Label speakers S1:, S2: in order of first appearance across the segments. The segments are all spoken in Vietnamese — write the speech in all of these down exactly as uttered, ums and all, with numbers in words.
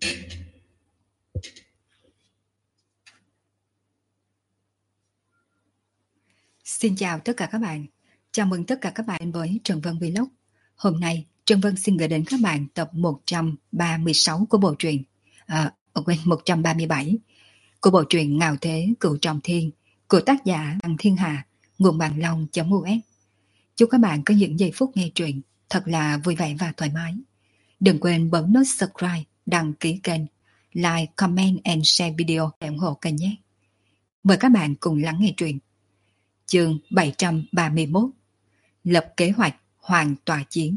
S1: Xin chào tất cả các bạn. Chào mừng tất cả các bạn với Trần Vân Vlog. Hôm nay, Trần Vân xin gửi đến các bạn tập một trăm ba mươi sáu của bộ truyện, à, quên, một trăm ba mươi bảy của bộ truyện Ngạo Thế Cửu Trọng Thiên của tác giả Đăng Thiên Hà, nguồn Bạn Long.u s. Chúc các bạn có những giây phút nghe truyện thật là vui vẻ và thoải mái. Đừng quên bấm nút subscribe, đăng ký kênh, like, comment and share video để ủng hộ kênh nhé. Mời các bạn cùng lắng nghe truyện. Chương bảy trăm ba mươi mốt. Lập kế hoạch Hoàng tọa chiến.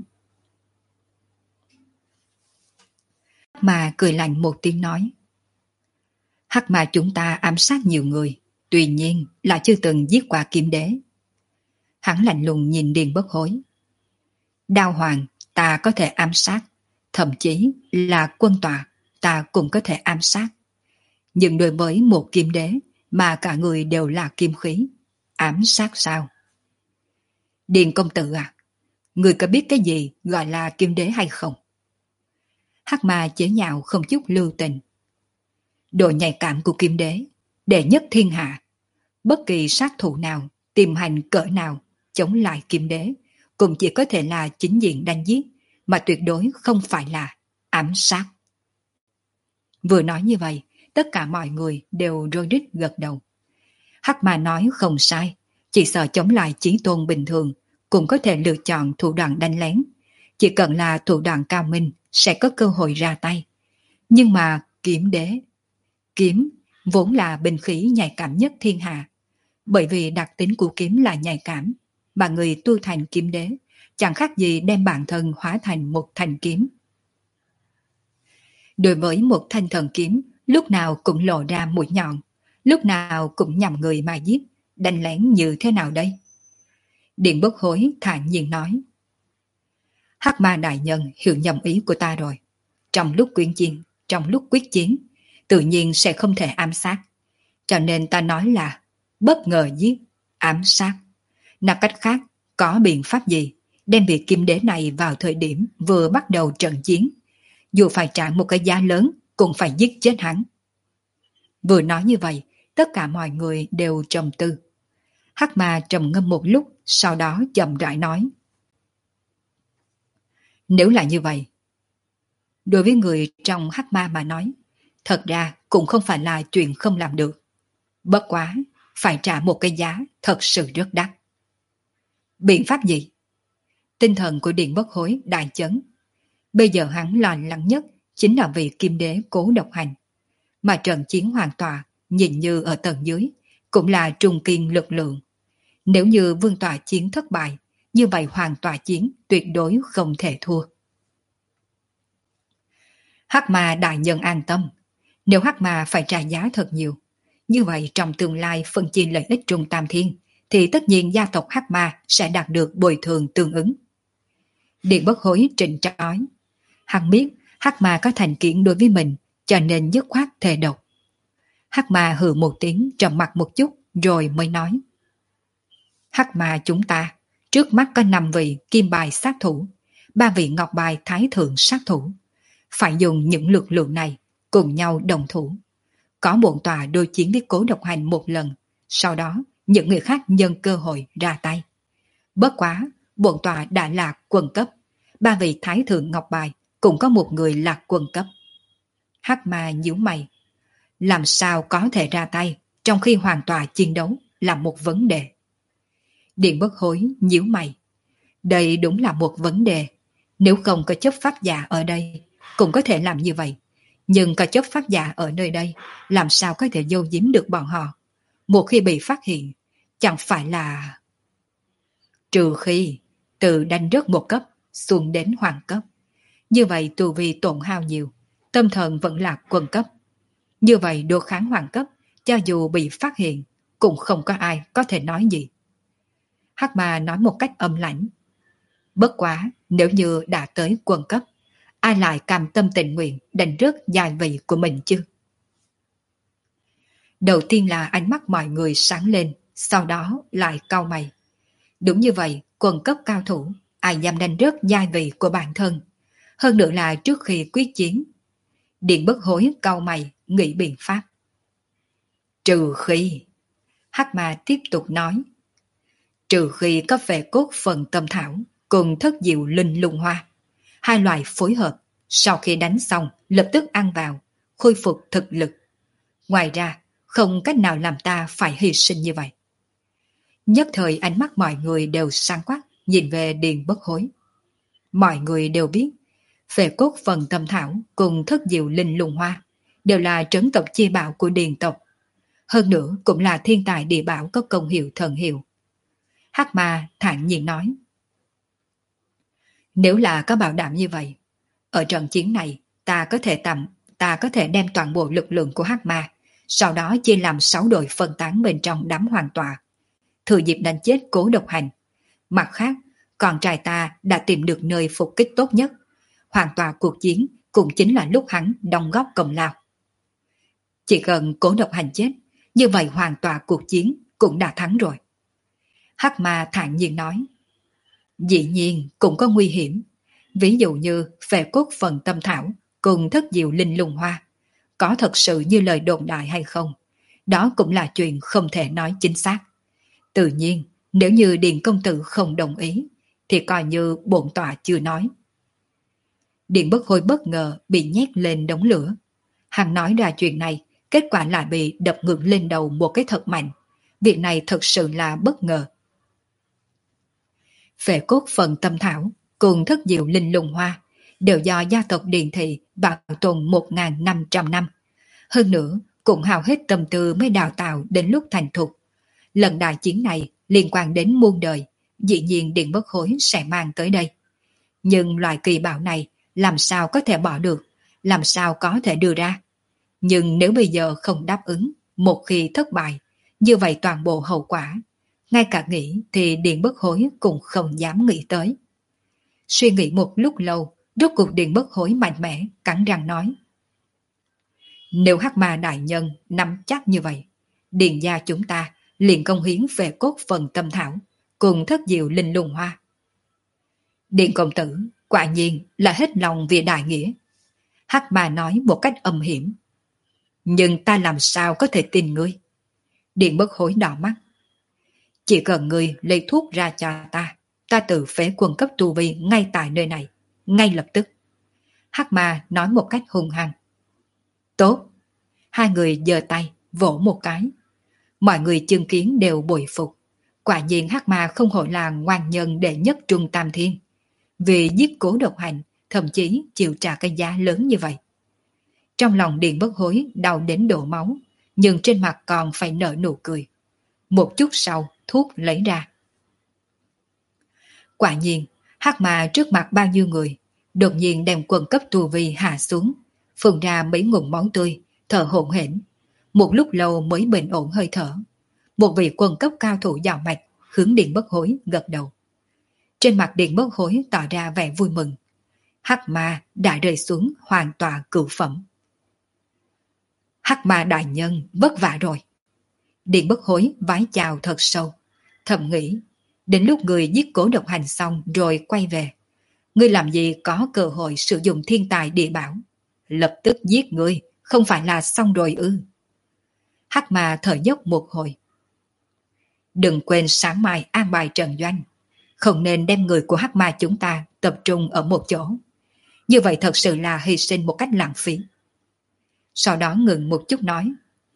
S1: Hắc Ma cười lạnh một tiếng nói: Hắc Ma chúng ta ám sát nhiều người, tuy nhiên là chưa từng giết qua Kiếm Đế. Hắn lạnh lùng nhìn Điền Bất Hối. Đao Hoàng ta có thể ám sát, thậm chí là quân tọa ta cũng có thể ám sát. Nhưng đối với một Kiếm Đế mà cả người đều là kim khí, ám sát sao? Điền công tử à, người có biết cái gì gọi là Kiếm Đế hay không? Hắc Ma chế nhạo không chút lưu tình. Độ nhạy cảm của Kiếm Đế đệ nhất thiên hạ, bất kỳ sát thủ nào tìm hành cỡ nào chống lại Kiếm Đế cũng chỉ có thể là chính diện đánh giết, mà tuyệt đối không phải là ám sát. Vừa nói như vậy, tất cả mọi người đều rối rít gật đầu. Hắc Ma nói không sai, chỉ sợ chống lại chí tôn bình thường cũng có thể lựa chọn thủ đoạn đánh lén. Chỉ cần là thủ đoạn cao minh sẽ có cơ hội ra tay. Nhưng mà Kiếm Đế, kiếm vốn là binh khí nhạy cảm nhất thiên hạ. Bởi vì đặc tính của kiếm là nhạy cảm, mà người tu thành Kiếm Đế chẳng khác gì đem bản thân hóa thành một thanh kiếm. Đối với một thanh thần kiếm, lúc nào cũng lộ ra mũi nhọn, lúc nào cũng nhằm người mà giết, đánh lén như thế nào đây? Điện Bất Hối thản nhiên nói: Hắc Ma đại nhân hiểu nhầm ý của ta rồi. Trong lúc quyến chiến, trong lúc quyết chiến, tự nhiên sẽ không thể ám sát. Cho nên ta nói là bất ngờ giết, ám sát. Nói cách khác, có biện pháp gì đem việc Kiếm Đế này vào thời điểm vừa bắt đầu trận chiến, dù phải trả một cái giá lớn cũng phải giết chết hắn. Vừa nói như vậy, tất cả mọi người đều trầm tư. Hắc Ma trầm ngâm một lúc, sau đó chậm rãi nói: Nếu là như vậy, đối với người trong Hắc Ma mà nói, thật ra cũng không phải là chuyện không làm được. Bất quá, phải trả một cái giá thật sự rất đắt. Biện pháp gì? Tinh thần của Điện Bất Hối đại chấn. Bây giờ hắn lo lắng nhất chính là vì Kiếm Đế cố độc hành. Mà trận chiến hoàn tọa nhìn như ở tầng dưới cũng là trung kiên lực lượng. Nếu như vương tọa chiến thất bại, như vậy hoàng tọa chiến tuyệt đối không thể thua. Hắc Ma đại nhân an tâm. Nếu Hắc Ma phải trả giá thật nhiều, như vậy trong tương lai phân chia lợi ích Trung Tam Thiên, thì tất nhiên gia tộc Hắc Ma sẽ đạt được bồi thường tương ứng. Điện Bất Hối trịnh trọng nói. Hắn biết Hắc Ma có thành kiến đối với mình, cho nên dứt khoát thề độc. Hắc Ma hừ một tiếng, trầm mặt một chút rồi mới nói: Hắc Ma chúng ta trước mắt có năm vị kim bài sát thủ, ba vị ngọc bài thái thượng sát thủ. Phải dùng những lực lượng này cùng nhau đồng thủ. Có bổn tòa đối chiến với Cố Độc Hành một lần, sau đó những người khác nhân cơ hội ra tay. Bất quá, bổn tòa đã là quân cấp, ba vị thái thượng ngọc bài cũng có một người là quân cấp. Hắc Ma nhíu mày. Làm sao có thể ra tay trong khi hoàn tòa chiến đấu là một vấn đề. Điện Bất Hối nhíu mày. Đây đúng là một vấn đề. Nếu không có chấp pháp giả ở đây cũng có thể làm như vậy, nhưng có chấp pháp giả ở nơi đây làm sao có thể giấu giếm được bọn họ? Một khi bị phát hiện, chẳng phải là... Trừ khi từ đánh rớt một cấp xuống đến hoàng cấp. Như vậy tu vi tổn hao nhiều, tâm thần vẫn là quân cấp. Như vậy đối kháng hoàng cấp, cho dù bị phát hiện cũng không có ai có thể nói gì. Hắc Ma nói một cách âm lãnh. Bất quá, nếu như đã tới quân cấp, ai lại cam tâm tình nguyện đánh rớt giai vị của mình chứ? Đầu tiên là ánh mắt mọi người sáng lên, sau đó lại cau mày. Đúng như vậy, quân cấp cao thủ, ai dám đánh rớt giai vị của bản thân? Hơn nữa là trước khi quyết chiến. Điện Bất Hối cau mày, nghĩ biện pháp. Trừ khi, Hắc Ma tiếp tục nói, trừ khi có về cốt phần tâm thảo cùng thất diệu linh lung hoa, hai loại phối hợp, sau khi đánh xong lập tức ăn vào, khôi phục thực lực. Ngoài ra, không cách nào làm ta phải hy sinh như vậy. Nhất thời ánh mắt mọi người đều sáng quắc, nhìn về Điền Bất Hối. Mọi người đều biết, về cốt phần tâm thảo cùng thất diệu linh lung hoa đều là trấn tộc chi bảo của Điền tộc. Hơn nữa cũng là thiên tài địa bảo có công hiệu thần hiệu. Hắc Ma thản nhiên nói, nếu là có bảo đảm như vậy, ở trận chiến này ta có thể tạm ta có thể đem toàn bộ lực lượng của Hắc Ma, sau đó chia làm sáu đội phân tán bên trong đám hoàng tọa, thừa dịp đánh chết Cố Độc Hành. Mặt khác, con trai ta đã tìm được nơi phục kích tốt nhất. Hoàn toàn cuộc chiến cũng chính là lúc hắn đóng góp công lao. Chỉ cần Cố Độc Hành chết, như vậy hoàn toàn cuộc chiến cũng đã thắng rồi. Hắc Ma thản nhiên nói, dĩ nhiên cũng có nguy hiểm. Ví dụ như về cốt phần tâm thảo cùng thất diệu linh lung hoa, có thật sự như lời đồn đại hay không, đó cũng là chuyện không thể nói chính xác. Tự nhiên, nếu như Điền công tử không đồng ý, thì coi như bổn tọa chưa nói. Điền Bất Hối bất ngờ bị nhét lên đống lửa. Hắn nói ra chuyện này, kết quả lại bị đập ngược lên đầu một cái thật mạnh. Việc này thật sự là bất ngờ. Về cốt phần tâm thảo cùng thất diệu linh lung hoa đều do gia tộc Điền Thị bảo tồn một nghìn năm trăm năm. Hơn nữa, cũng hao hết tâm tư mới đào tạo đến lúc thành thục. Lần đại chiến này liên quan đến muôn đời, dĩ nhiên Điền Bất Hối sẽ mang tới đây. Nhưng loại kỳ bảo này làm sao có thể bỏ được, làm sao có thể đưa ra. Nhưng nếu bây giờ không đáp ứng, một khi thất bại, như vậy toàn bộ hậu quả, ngay cả nghĩ thì Điền Bất Hối cũng không dám nghĩ tới. Suy nghĩ một lúc lâu, rốt cuộc Điền Bất Hối mạnh mẽ, cắn răng nói. Nếu Hắc Ma đại nhân nắm chắc như vậy, Điền gia chúng ta liền công hiến về cốt phần tâm thảo, cùng thất diệu linh lung hoa. Điền công tử, quả nhiên là hết lòng vì đại nghĩa. Hắc Ma nói một cách âm hiểm. Nhưng ta làm sao có thể tin ngươi? Điền Bất Hối đỏ mắt. Chỉ cần ngươi lấy thuốc ra cho ta, ta tự phế quân cấp tu vi ngay tại nơi này, ngay lập tức. Hắc Ma nói một cách hung hăng. Tốt. Hai người giơ tay, vỗ một cái. Mọi người chứng kiến đều bội phục. Quả nhiên Hắc Ma không hổ là ngoan nhân đệ nhất Trung Tam Thiên. Vì giết Cố Độc Hành, thậm chí chịu trả cái giá lớn như vậy. Trong lòng Điền Bất Hối đau đến đổ máu, nhưng trên mặt còn phải nở nụ cười. Một chút sau, thuốc lấy ra. Quả nhiên, Hắc Ma trước mặt bao nhiêu người, đột nhiên đem quần cấp tu vi hạ xuống, phun ra mấy ngụm máu tươi, thở hổn hển. Một lúc lâu mới bình ổn hơi thở. Một vị quân cấp cao thủ giàu mạch hướng Điền Bất Hối gật đầu. Trên mặt Điền Bất Hối tỏ ra vẻ vui mừng. Hắc Ma đã rơi xuống hoàn toàn cửu phẩm. Hắc Ma đại nhân vất vả rồi. Điền Bất Hối vái chào thật sâu, thầm nghĩ, đến lúc người giết Cố Độc Hành xong rồi quay về, ngươi làm gì có cơ hội sử dụng thiên tài địa bảo, lập tức giết ngươi, không phải là xong rồi ư? Hắc Ma thở dốc một hồi. Đừng quên sáng mai an bài trận doanh, không nên đem người của Hắc Ma chúng ta tập trung ở một chỗ. Như vậy thật sự là hy sinh một cách lãng phí. Sau đó ngừng một chút nói.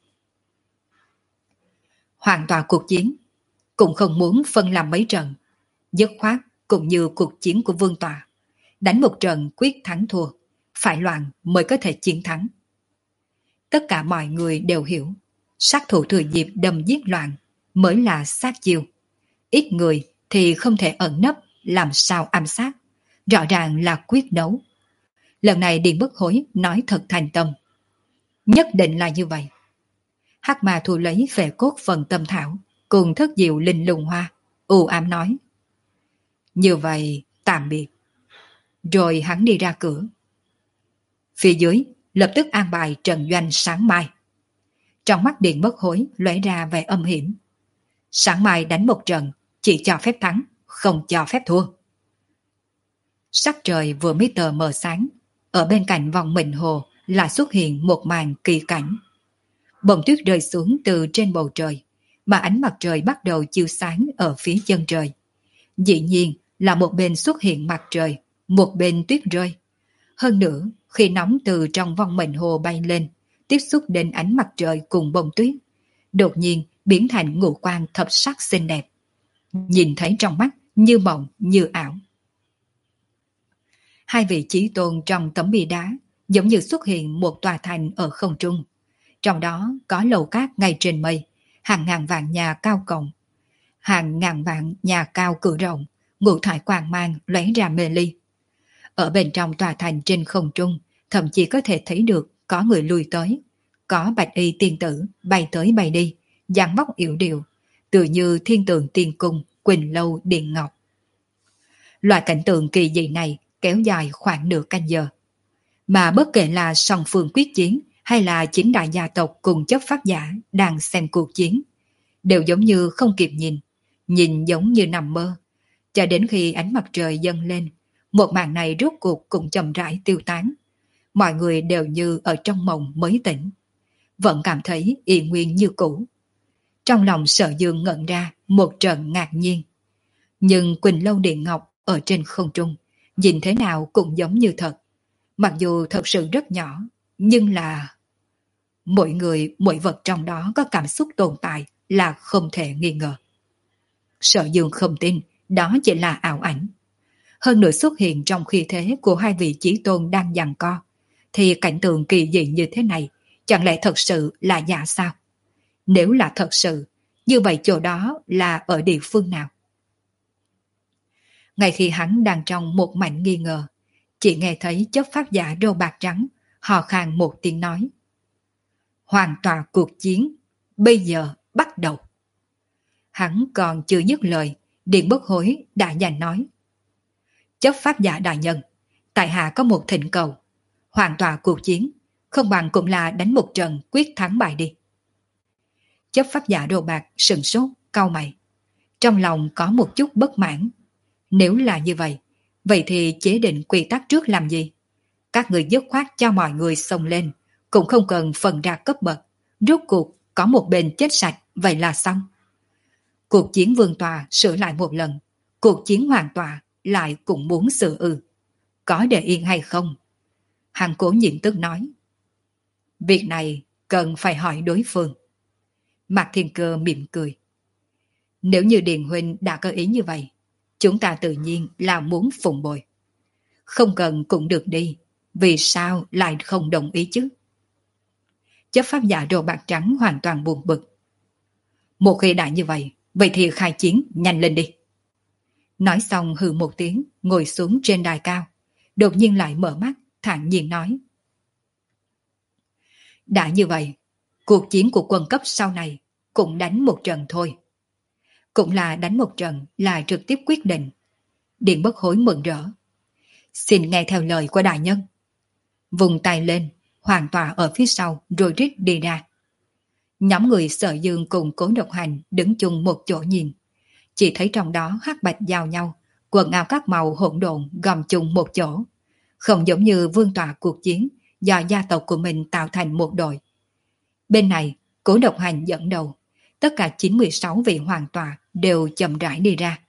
S1: Hoàn toàn cuộc chiến, cũng không muốn phân làm mấy trận, dứt khoát cũng như cuộc chiến của Vương Tọa. Đánh một trận quyết thắng thua, phải loạn mới có thể chiến thắng. Tất cả mọi người đều hiểu, sát thủ thừa dịp đâm giết loạn mới là sát chiêu. Ít người thì không thể ẩn nấp, làm sao ám sát, rõ ràng là quyết đấu. Lần này Điền Bất Hối nói thật thành tâm. Nhất định là như vậy. Hắc Ma thu lấy về cốt phần tâm thảo, cùng thất diệu linh lung hoa, u ám nói. Như vậy, tạm biệt. Rồi hắn đi ra cửa. Phía dưới, lập tức an bài trận doanh sáng mai. Trong mắt Điền Bất Hối lóe ra vẻ âm hiểm. Sáng mai đánh một trận, chỉ cho phép thắng, không cho phép thua. Sắc trời vừa mới tờ mờ sáng, ở bên cạnh vòng Mịnh Hồ là xuất hiện một màn kỳ cảnh. Bông tuyết rơi xuống từ trên bầu trời, mà ánh mặt trời bắt đầu chiếu sáng ở phía chân trời. Dĩ nhiên là một bên xuất hiện mặt trời, một bên tuyết rơi. Hơn nữa, khi nóng từ trong vong mệnh hồ bay lên, tiếp xúc đến ánh mặt trời cùng bông tuyết, đột nhiên biến thành ngũ quan thập sắc xinh đẹp. Nhìn thấy trong mắt như mộng như ảo. Hai vị chí tôn trong tấm bia đá giống như xuất hiện một tòa thành ở không trung. Trong đó có lầu cát ngay trên mây, hàng ngàn vạn nhà cao cổng, hàng ngàn vạn nhà cao cửa rộng, ngũ thải quang mang lóe ra mê ly. Ở bên trong tòa thành trên không trung, thậm chí có thể thấy được có người lui tới, có bạch y tiên tử bay tới bay đi, dáng vóc yểu điệu, tựa như thiên tượng tiên cung, quỳnh lâu điện ngọc. Loại cảnh tượng kỳ dị này kéo dài khoảng nửa canh giờ. Mà bất kể là song phương quyết chiến hay là chính đại gia tộc cùng chấp pháp giả đang xem cuộc chiến, đều giống như không kịp nhìn, nhìn giống như nằm mơ. Cho đến khi ánh mặt trời dâng lên, một màn này rốt cuộc cũng chậm rãi tiêu tán. Mọi người đều như ở trong mộng mới tỉnh, vẫn cảm thấy y nguyên như cũ. Trong lòng Sở Dương ngẩn ra một trận ngạc nhiên. Nhưng Quỳnh Lâu Điện Ngọc ở trên không trung, nhìn thế nào cũng giống như thật. Mặc dù thật sự rất nhỏ, nhưng là... Mỗi người, mỗi vật trong đó có cảm xúc tồn tại là không thể nghi ngờ. Sở Dương không tin, đó chỉ là ảo ảnh. Hơn nữa xuất hiện trong khi thế của hai vị chí tôn đang giằng co, thì cảnh tượng kỳ dị như thế này, chẳng lẽ thật sự là giả sao? Nếu là thật sự, như vậy chỗ đó là ở địa phương nào? Ngay khi hắn đang trong một mảnh nghi ngờ, chỉ nghe thấy chấp pháp giả râu bạc trắng hò khan một tiếng nói: Hoàn toàn cuộc chiến, bây giờ bắt đầu. Hắn còn chưa dứt lời, Điện Bất Hối đã giành nói: Chấp pháp giả đại nhân, tại hạ có một thỉnh cầu. Hoàn toàn cuộc chiến, không bằng cũng là đánh một trận quyết thắng bại đi. Chấp pháp giả đồ bạc sừng sốt, cau mày. Trong lòng có một chút bất mãn. Nếu là như vậy, vậy thì chế định quy tắc trước làm gì? Các người dứt khoát cho mọi người xông lên, cũng không cần phần ra cấp bậc. Rốt cuộc có một bên chết sạch, vậy là xong. Cuộc chiến vương tòa sửa lại một lần, cuộc chiến hoàng tòa lại cũng muốn sửa ư. Có để yên hay không? Hàng Cố nhịn tức nói: Việc này cần phải hỏi đối phương. Mạc Thiên Cơ mỉm cười: Nếu như Điền huynh đã có ý như vậy, chúng ta tự nhiên là muốn phụng bồi. Không cần cũng được đi, vì sao lại không đồng ý chứ? Chấp pháp giả đồ bạc trắng hoàn toàn buồn bực. Một khi đã như vậy, vậy thì khai chiến nhanh lên đi. Nói xong hừ một tiếng, ngồi xuống trên đài cao, đột nhiên lại mở mắt, thản nhiên nói: Đã như vậy, cuộc chiến của quân cấp sau này cũng đánh một trận thôi. Cũng là đánh một trận là trực tiếp quyết định. Điện Bất Hối mừng rỡ: Xin nghe theo lời của đại nhân. Vùng tay lên, hoàn tỏa ở phía sau rồi rít đi ra. Nhóm người Sở Dương cùng Cố Độc Hành đứng chung một chỗ nhìn. Chỉ thấy trong đó hắc bạch giao nhau, quần áo các màu hỗn độn gom chung một chỗ. Không giống như vương tọa cuộc chiến do gia tộc của mình tạo thành một đội. Bên này, Cố Độc Hành dẫn đầu, tất cả chín mươi sáu vị hoàng tọa đều chậm rãi đi ra.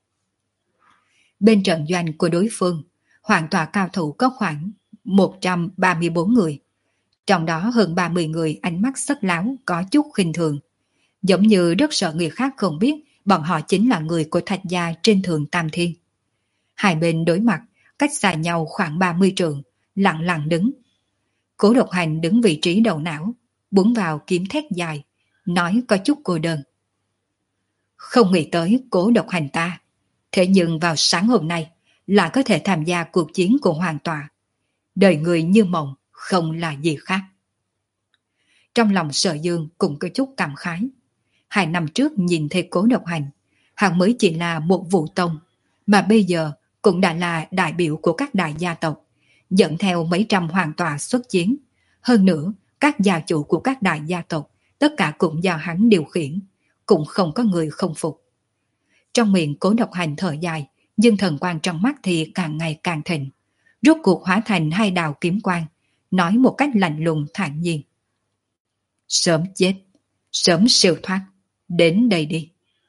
S1: Bên trận doanh của đối phương, hoàng tọa cao thủ có khoảng một trăm ba mươi bốn người. Trong đó hơn ba mươi người ánh mắt sắc láo có chút khinh thường. Giống như rất sợ người khác không biết bọn họ chính là người của Thạch gia trên Thượng Tam Thiên. Hai bên đối mặt, cách xa nhau khoảng ba mươi trượng, lặng lặng đứng. Cố Độc Hành đứng vị trí đầu não, búng vào kiếm thét dài, nói có chút cô đơn. Không nghĩ tới Cố Độc Hành ta, thế nhưng vào sáng hôm nay lại có thể tham gia cuộc chiến của hoàng tọa. Đời người như mộng, không là gì khác. Trong lòng Sở Dương cũng có chút cảm khái. Hai năm trước nhìn thấy Cố Độc Hành, hắn mới chỉ là một vũ tông, mà bây giờ cũng đã là đại biểu của các đại gia tộc, dẫn theo mấy trăm hoàng tọa xuất chiến. Hơn nữa, các gia chủ của các đại gia tộc, tất cả cũng do hắn điều khiển, cũng không có người không phục. Trong miệng Cố Độc Hành thở dài, nhưng thần quang trong mắt thì càng ngày càng thịnh, rốt cuộc hóa thành hai đạo kiếm quang, nói một cách lạnh lùng thản nhiên. Sớm chết, sớm siêu thoát, đến đây đi.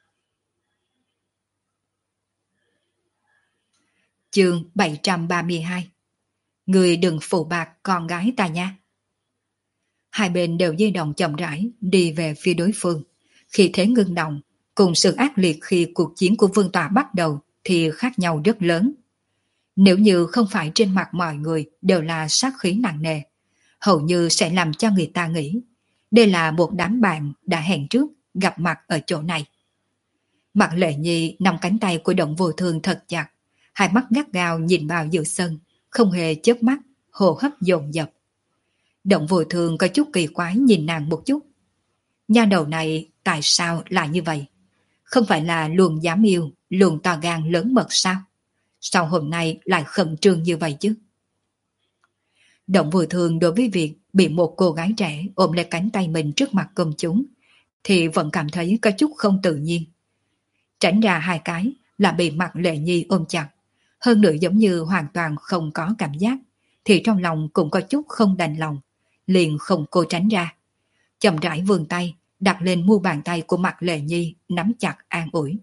S1: Chương bảy trăm ba mươi hai. Người đừng phụ bạc con gái ta nha. Hai bên đều di động chậm rãi đi về phía đối phương. Khi thế ngưng động, cùng sự ác liệt khi cuộc chiến của vương tọa bắt đầu thì khác nhau rất lớn. Nếu như không phải trên mặt mọi người đều là sát khí nặng nề, hầu như sẽ làm cho người ta nghĩ đây là một đám bạn đã hẹn trước gặp mặt ở chỗ này. Mặt Lệ Nhi nắm cánh tay của Động Vô Thương thật chặt, hai mắt gắt gao nhìn vào giữa sân, không hề chớp mắt, hô hấp dồn dập. Động Vô Thương có chút kỳ quái nhìn nàng một chút. Nha đầu này tại sao lại như vậy? Không phải là luôn dám yêu, luôn to gan lớn mật sao? Sao hôm nay lại khẩn trương như vậy chứ? Động Vô Thương đối với việc bị một cô gái trẻ ôm lấy cánh tay mình trước mặt công chúng thì vẫn cảm thấy có chút không tự nhiên. Tránh ra hai cái là bị Mặt Lệ Nhi ôm chặt, hơn nữa giống như hoàn toàn không có cảm giác, thì trong lòng cũng có chút không đành lòng, liền không cô tránh ra. Chậm rãi vươn tay đặt lên mu bàn tay của Mặt Lệ Nhi, nắm chặt an ủi.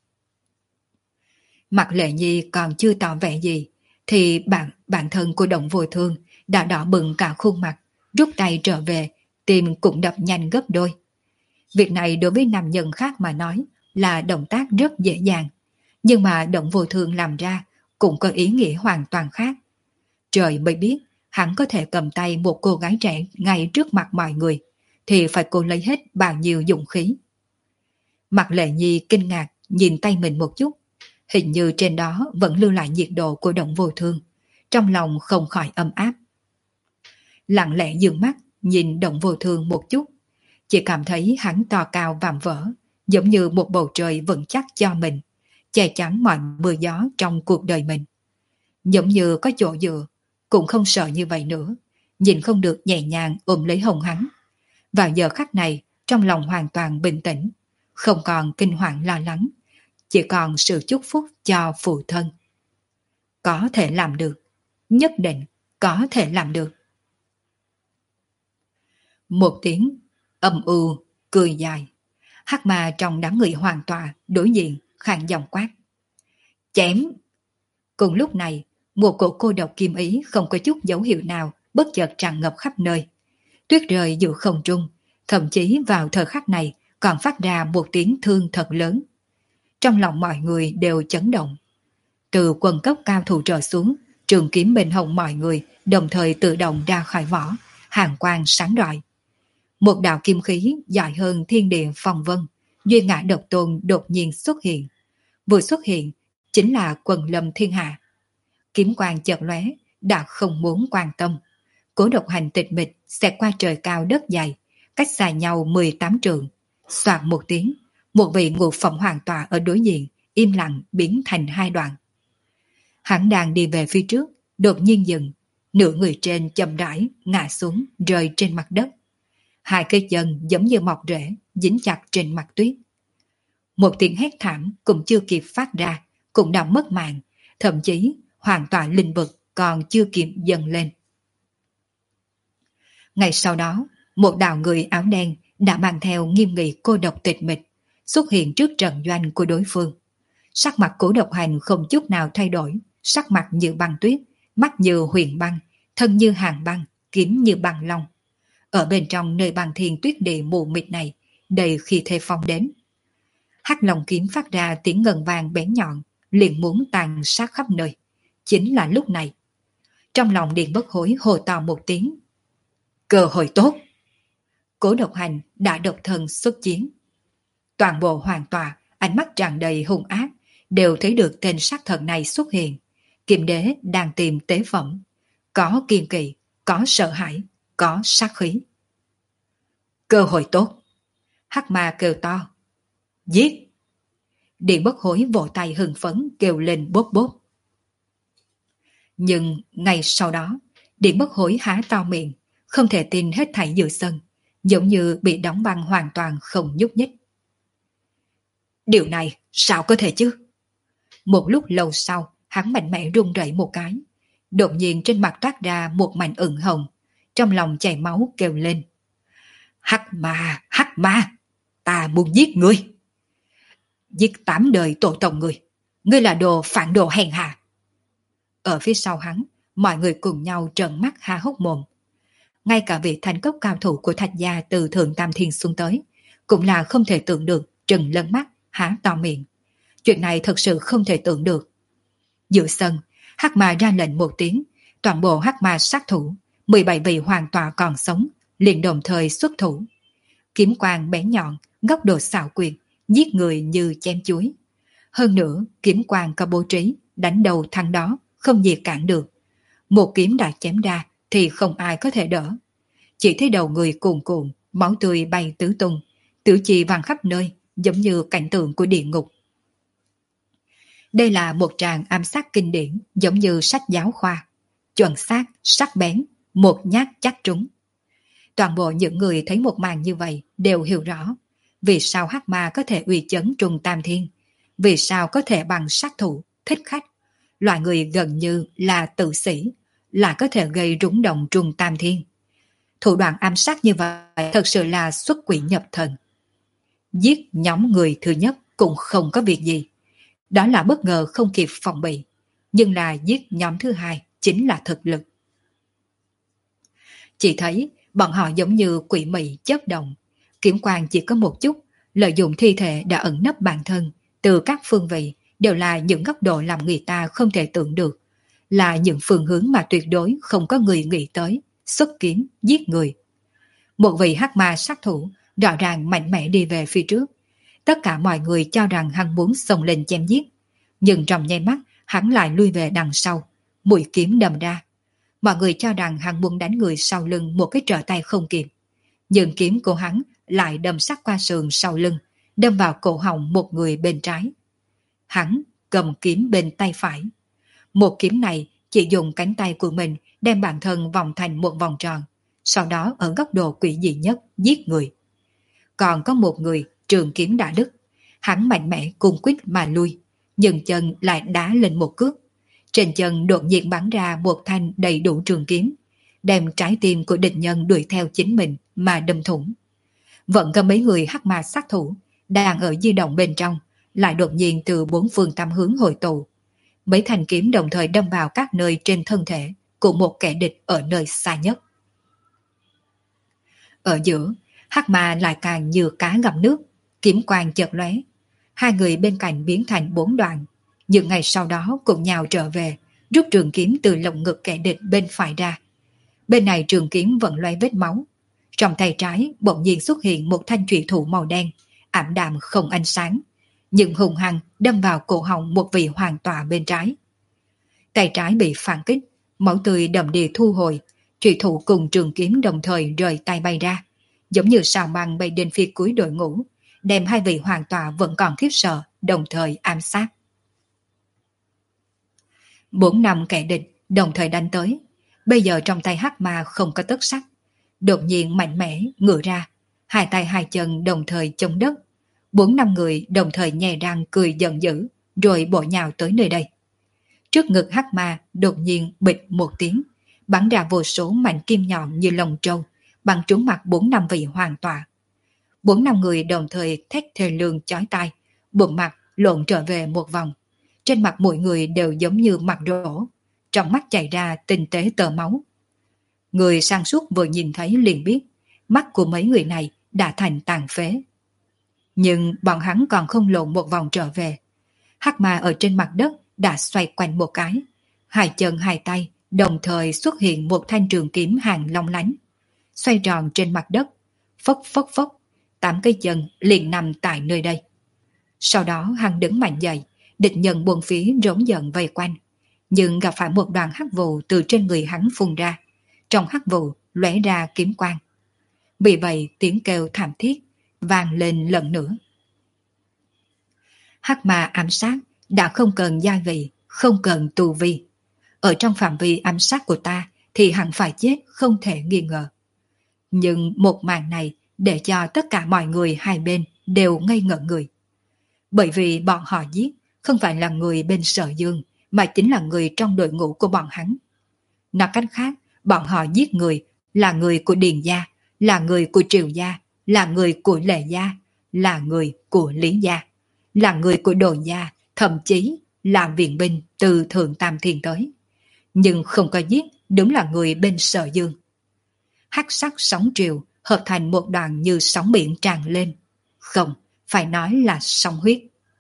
S1: Mặt Lệ Nhi còn chưa tỏ vẻ gì thì bạn bạn thân của Động Vô Thương đã đỏ bừng cả khuôn mặt, rút tay trở về, tim cũng đập nhanh gấp đôi. Việc này đối với nam nhân khác mà nói là động tác rất dễ dàng, nhưng mà Động Vô Thương làm ra cũng có ý nghĩa hoàn toàn khác. Trời mới biết hắn có thể cầm tay một cô gái trẻ ngay trước mặt mọi người thì phải cô lấy hết bao nhiêu dũng khí. Mặt Lệ Nhi kinh ngạc nhìn tay mình một chút, hình như trên đó vẫn lưu lại nhiệt độ của Động Vô Thương, trong lòng không khỏi ấm áp. Lặng lẽ dừng mắt nhìn Động Vô Thương một chút, chỉ cảm thấy hắn to cao vạm vỡ, giống như một bầu trời vững chắc cho mình, che chắn mọi mưa gió trong cuộc đời mình. Giống như có chỗ dựa, cũng không sợ như vậy nữa, nhìn không được nhẹ nhàng ôm lấy hông hắn. Vào giờ khắc này, trong lòng hoàn toàn bình tĩnh, không còn kinh hoàng lo lắng, chỉ còn sự chúc phúc cho phụ thân. Có thể làm được, nhất định có thể làm được. Một tiếng âm u cười dài, Hắc Ma trong đám người hoàn tọa đối diện khàn giọng quát: Chém! Cùng lúc này, một cổ cô độc kim ý không có chút dấu hiệu nào bất chợt tràn ngập khắp nơi. Tuyết rơi giữa không trung, thậm chí vào thời khắc này còn phát ra một tiếng thương thật lớn. Trong lòng mọi người đều chấn động. Từ quần cấp cao thủ trở xuống, trường kiếm bên hông mọi người đồng thời tự động ra khỏi vỏ, hàn quang sáng rọi. Một đạo kim khí dài hơn thiên địa phong vân, duy ngã độc tôn đột nhiên xuất hiện. Vừa xuất hiện chính là Quần Lâm Thiên Hạ. Kiếm quang chợt lóe, đã không muốn quan tâm. Cố Độc Hành tịch mịch xẹt qua trời cao đất dày, cách xa nhau mười tám trượng. Soạt một tiếng, một vị ngũ phẩm hoàng tọa ở đối diện im lặng biến thành hai đoạn. Hắn đang đi về phía trước, đột nhiên dừng, nửa người trên chậm rãi ngã xuống rơi trên mặt đất. Hai cây chân giống như mọc rễ dính chặt trên mặt tuyết. Một tiếng hét thảm cũng chưa kịp phát ra, cũng đã mất mạng, thậm chí hoàn toàn linh vực còn chưa kịp dâng lên. Ngày sau đó, một đạo người áo đen đã mang theo nghiêm nghị cô độc tịch mịch xuất hiện trước trận doanh của đối phương. Sắc mặt Cố Độc Hành không chút nào thay đổi, sắc mặt như băng tuyết, mắt như huyền băng, thân như hàng băng, kiếm như băng long. Ở bên trong nơi băng thiên tuyết địa mù mịt này, đầy khi thế phong đến. Hắc Long kiếm phát ra tiếng ngân vàng bén nhọn, liền muốn tàn sát khắp nơi. Chính là lúc này, trong lòng Điền Bất Hối hồ to một tiếng. Cơ hội tốt! Cố Độc Hành đã độc thân xuất chiến. Toàn bộ hoàn tòa, ánh mắt tràn đầy hung ác, đều thấy được tên sát thần này xuất hiện. Kiềm đế đang tìm tế phẩm. Có kiên kỵ, có sợ hãi, có sát khí. Cơ hội tốt! Hắc Ma kêu to. Giết! Điền Bất Hối vỗ tay hưng phấn kêu lên bốp bốp. Nhưng ngay sau đó, Điền Bất Hối há to miệng, không thể tin hết thảy giữa sân, giống như bị đóng băng hoàn toàn không nhúc nhích. Điều này sao có thể chứ? Một lúc lâu sau, hắn mạnh mẽ run rẩy một cái. Đột nhiên trên mặt toát ra một mảnh ửng hồng, trong lòng chảy máu kêu lên. Hắc ma, hắc ma, ta muốn giết ngươi. Giết tám đời tổ tông ngươi, ngươi là đồ phản đồ hèn hạ. Ở phía sau hắn, mọi người cùng nhau trợn mắt há hốc mồm. Ngay cả vị thành cốc cao thủ của Thạch gia từ Thượng Tam Thiên xuống tới, cũng là không thể tưởng được, trừng lân mắt, há to miệng. Chuyện này thật sự không thể tưởng được. Giữa sân, hắc ma ra lệnh một tiếng, toàn bộ hắc ma sát thủ, mười bảy vị hoàng tọa còn sống, liền đồng thời xuất thủ. Kiếm quang bén nhọn, góc độ xảo quyệt, giết người như chém chuối. Hơn nữa, kiếm quang có bố trí, đánh đầu thằng đó, không gì cản được. Một kiếm đã chém ra thì không ai có thể đỡ. Chỉ thấy đầu người cuồn cuộn, máu tươi bay tứ tung, tử chi văng khắp nơi, giống như cảnh tượng của địa ngục. Đây là một tràng ám sát kinh điển, giống như sách giáo khoa. Chuẩn xác, sắc bén, một nhát chắc trúng. Toàn bộ những người thấy một màn như vậy đều hiểu rõ vì sao hắc ma có thể uy chấn Trung Tam Thiên, vì sao có thể bằng sát thủ, thích khách, loại người gần như là tử sĩ, lại có thể gây rúng động Trung Tam Thiên. Thủ đoạn ám sát như vậy thật sự là xuất quỷ nhập thần. Giết nhóm người thứ nhất cũng không có việc gì, đó là bất ngờ không kịp phòng bị, nhưng là giết nhóm thứ hai chính là thực lực. Chỉ thấy bọn họ giống như quỷ mị chớp động, kiếm quang chỉ có một chút, lợi dụng thi thể đã ẩn nấp bản thân, từ các phương vị đều là những góc độ làm người ta không thể tưởng được, là những phương hướng mà tuyệt đối không có người nghĩ tới, xuất kiếm giết người. Một vị hắc ma sát thủ rõ ràng mạnh mẽ đi về phía trước, tất cả mọi người cho rằng hắn muốn xông lên chém giết, nhưng trong nháy mắt hắn lại lui về đằng sau, mũi kiếm đâm ra. Mọi người cho rằng hắn muốn đánh người sau lưng một cái trở tay không kịp, nhưng kiếm của hắn lại đâm sát qua sườn sau lưng, đâm vào cổ họng một người bên trái. Hắn cầm kiếm bên tay phải. Một kiếm này chỉ dùng cánh tay của mình đem bản thân vòng thành một vòng tròn, sau đó ở góc độ quỷ dị nhất giết người. Còn có một người trường kiếm đã đứt, hắn mạnh mẽ cung quýt mà lui, nhưng chân lại đá lên một cước. Trên chân đột nhiên bắn ra một thanh đầy đủ trường kiếm, đem trái tim của địch nhân đuổi theo chính mình mà đâm thủng. Vẫn có mấy người hắc ma sát thủ đang ở di động bên trong, lại đột nhiên từ bốn phương tám hướng hội tụ. Mấy thanh kiếm đồng thời đâm vào các nơi trên thân thể của một kẻ địch ở nơi xa nhất. Ở giữa, hắc ma lại càng như cá gặp nước, kiếm quang chợt lóe. Hai người bên cạnh biến thành bốn đoạn, những ngày sau đó cùng nhau trở về, rút trường kiếm từ lồng ngực kẻ địch bên phải ra. Bên này trường kiếm vẫn loay vết máu. Trong tay trái bỗng nhiên xuất hiện một thanh trụy thủ màu đen, ảm đạm không ánh sáng, nhưng hùng hăng đâm vào cổ họng một vị hoàng tọa bên trái. Tay trái bị phản kích, máu tươi đầm đìa thu hồi, trụy thủ cùng trường kiếm đồng thời rời tay bay ra, giống như sao băng bay đến phía cuối đội ngũ, đem hai vị hoàng tọa vẫn còn khiếp sợ đồng thời ám sát. Bốn năm kẻ địch đồng thời đánh tới, bây giờ trong tay hắc ma không có tất sắc, đột nhiên mạnh mẽ ngửa ra, hai tay hai chân đồng thời chống đất. Bốn năm người đồng thời nhè răng cười giận dữ, rồi bổ nhào tới nơi đây. Trước ngực hắc ma đột nhiên bịch một tiếng, bắn ra vô số mảnh kim nhọn như lồng trâu, bắn trúng mặt bốn năm vị hoàng tọa. Bốn năm người đồng thời thét thề lương chói tai, bụng mặt lộn trở về một vòng. Trên mặt mỗi người đều giống như mặt rỗ, trong mắt chảy ra tinh tế tơ máu. Người sang suốt vừa nhìn thấy liền biết, mắt của mấy người này đã thành tàn phế. Nhưng bọn hắn còn không lộn một vòng trở về. Hắc ma ở trên mặt đất đã xoay quanh một cái, hai chân hai tay đồng thời xuất hiện một thanh trường kiếm hàng long lánh, xoay tròn trên mặt đất, phốc phốc phốc, tám cái chân liền nằm tại nơi đây. Sau đó hắn đứng mạnh dậy, địch nhân buồn phía rống giận vây quanh, nhưng gặp phải một đoàn hắc vụ từ trên người hắn phun ra, trong hắc vụ lóe ra kiếm quang. Vì vậy tiếng kêu thảm thiết vang lên lần nữa. Hắc ma ám sát đã không cần gia vị, không cần tù vi. Ở trong phạm vi ám sát của ta thì hẳn phải chết không thể nghi ngờ. Nhưng một màn này để cho tất cả mọi người hai bên đều ngây ngẩn người. Bởi vì bọn họ giết không phải là người bên Sở Dương, mà chính là người trong đội ngũ của bọn hắn. Nói cách khác, bọn họ giết người là người của Điền gia, là người của Triều gia, là người của Lệ gia, là người của Lý gia, là người của Đồ gia, thậm chí là viện binh từ Thượng Tam Thiên tới. Nhưng không có giết đúng là người bên Sở Dương. Hắc sắc sóng triều hợp thành một đoàn như sóng biển tràn lên. Không, phải nói là sóng huyết.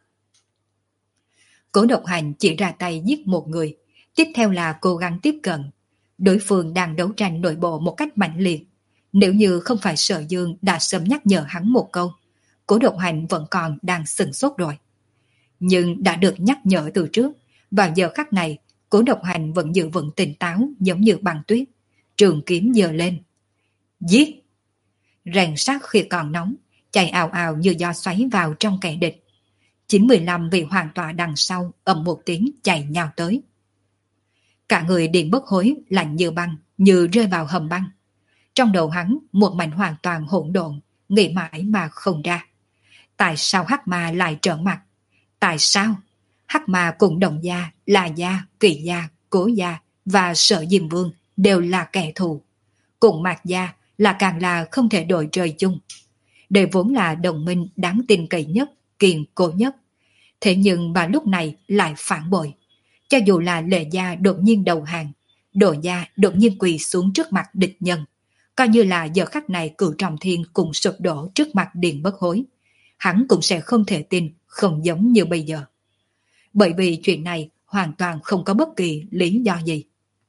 S1: Cố Độc Hành chỉ ra tay giết một người, tiếp theo là cố gắng tiếp cận. Đối phương đang đấu tranh nội bộ một cách mạnh liệt. Nếu như không phải Sở Dương đã sớm nhắc nhở hắn một câu, Cố Độc Hành vẫn còn đang sửng sốt rồi. Nhưng đã được nhắc nhở từ trước, vào giờ khắc này, Cố Độc Hành vẫn giữ vững tỉnh táo giống như băng tuyết. Trường kiếm giơ lên. Giết! Rèn sắt khi còn nóng, chạy ào ào như gió xoáy vào trong kẻ địch. chín mười lăm vị hoàng tọa đằng sau ầm một tiếng chạy nhào tới. Cả người Điền Bất Hối lạnh như băng, như rơi vào hầm băng. Trong đầu hắn một mảnh hoàn toàn hỗn độn, nghĩ mãi mà không ra. Tại sao Hắc Ma lại trợn mặt? Tại sao? Hắc Ma cùng Đồng gia, La gia, Kỳ gia, Cố gia và Sở Diêm Vương đều là kẻ thù. Cùng Mạc gia là càng là không thể đổi trời chung. Đây vốn là đồng minh đáng tin cậy nhất, kiên cố nhất. Thế nhưng mà lúc này lại phản bội. Cho dù là Lệ gia đột nhiên đầu hàng, Đồ gia đột nhiên quỳ xuống trước mặt địch nhân, coi như là giờ khắc này Cửu Trọng Thiên cùng sụp đổ trước mặt Điền Bất Hối, hắn cũng sẽ không thể tin, không giống như bây giờ. Bởi vì chuyện này hoàn toàn không có bất kỳ lý do gì.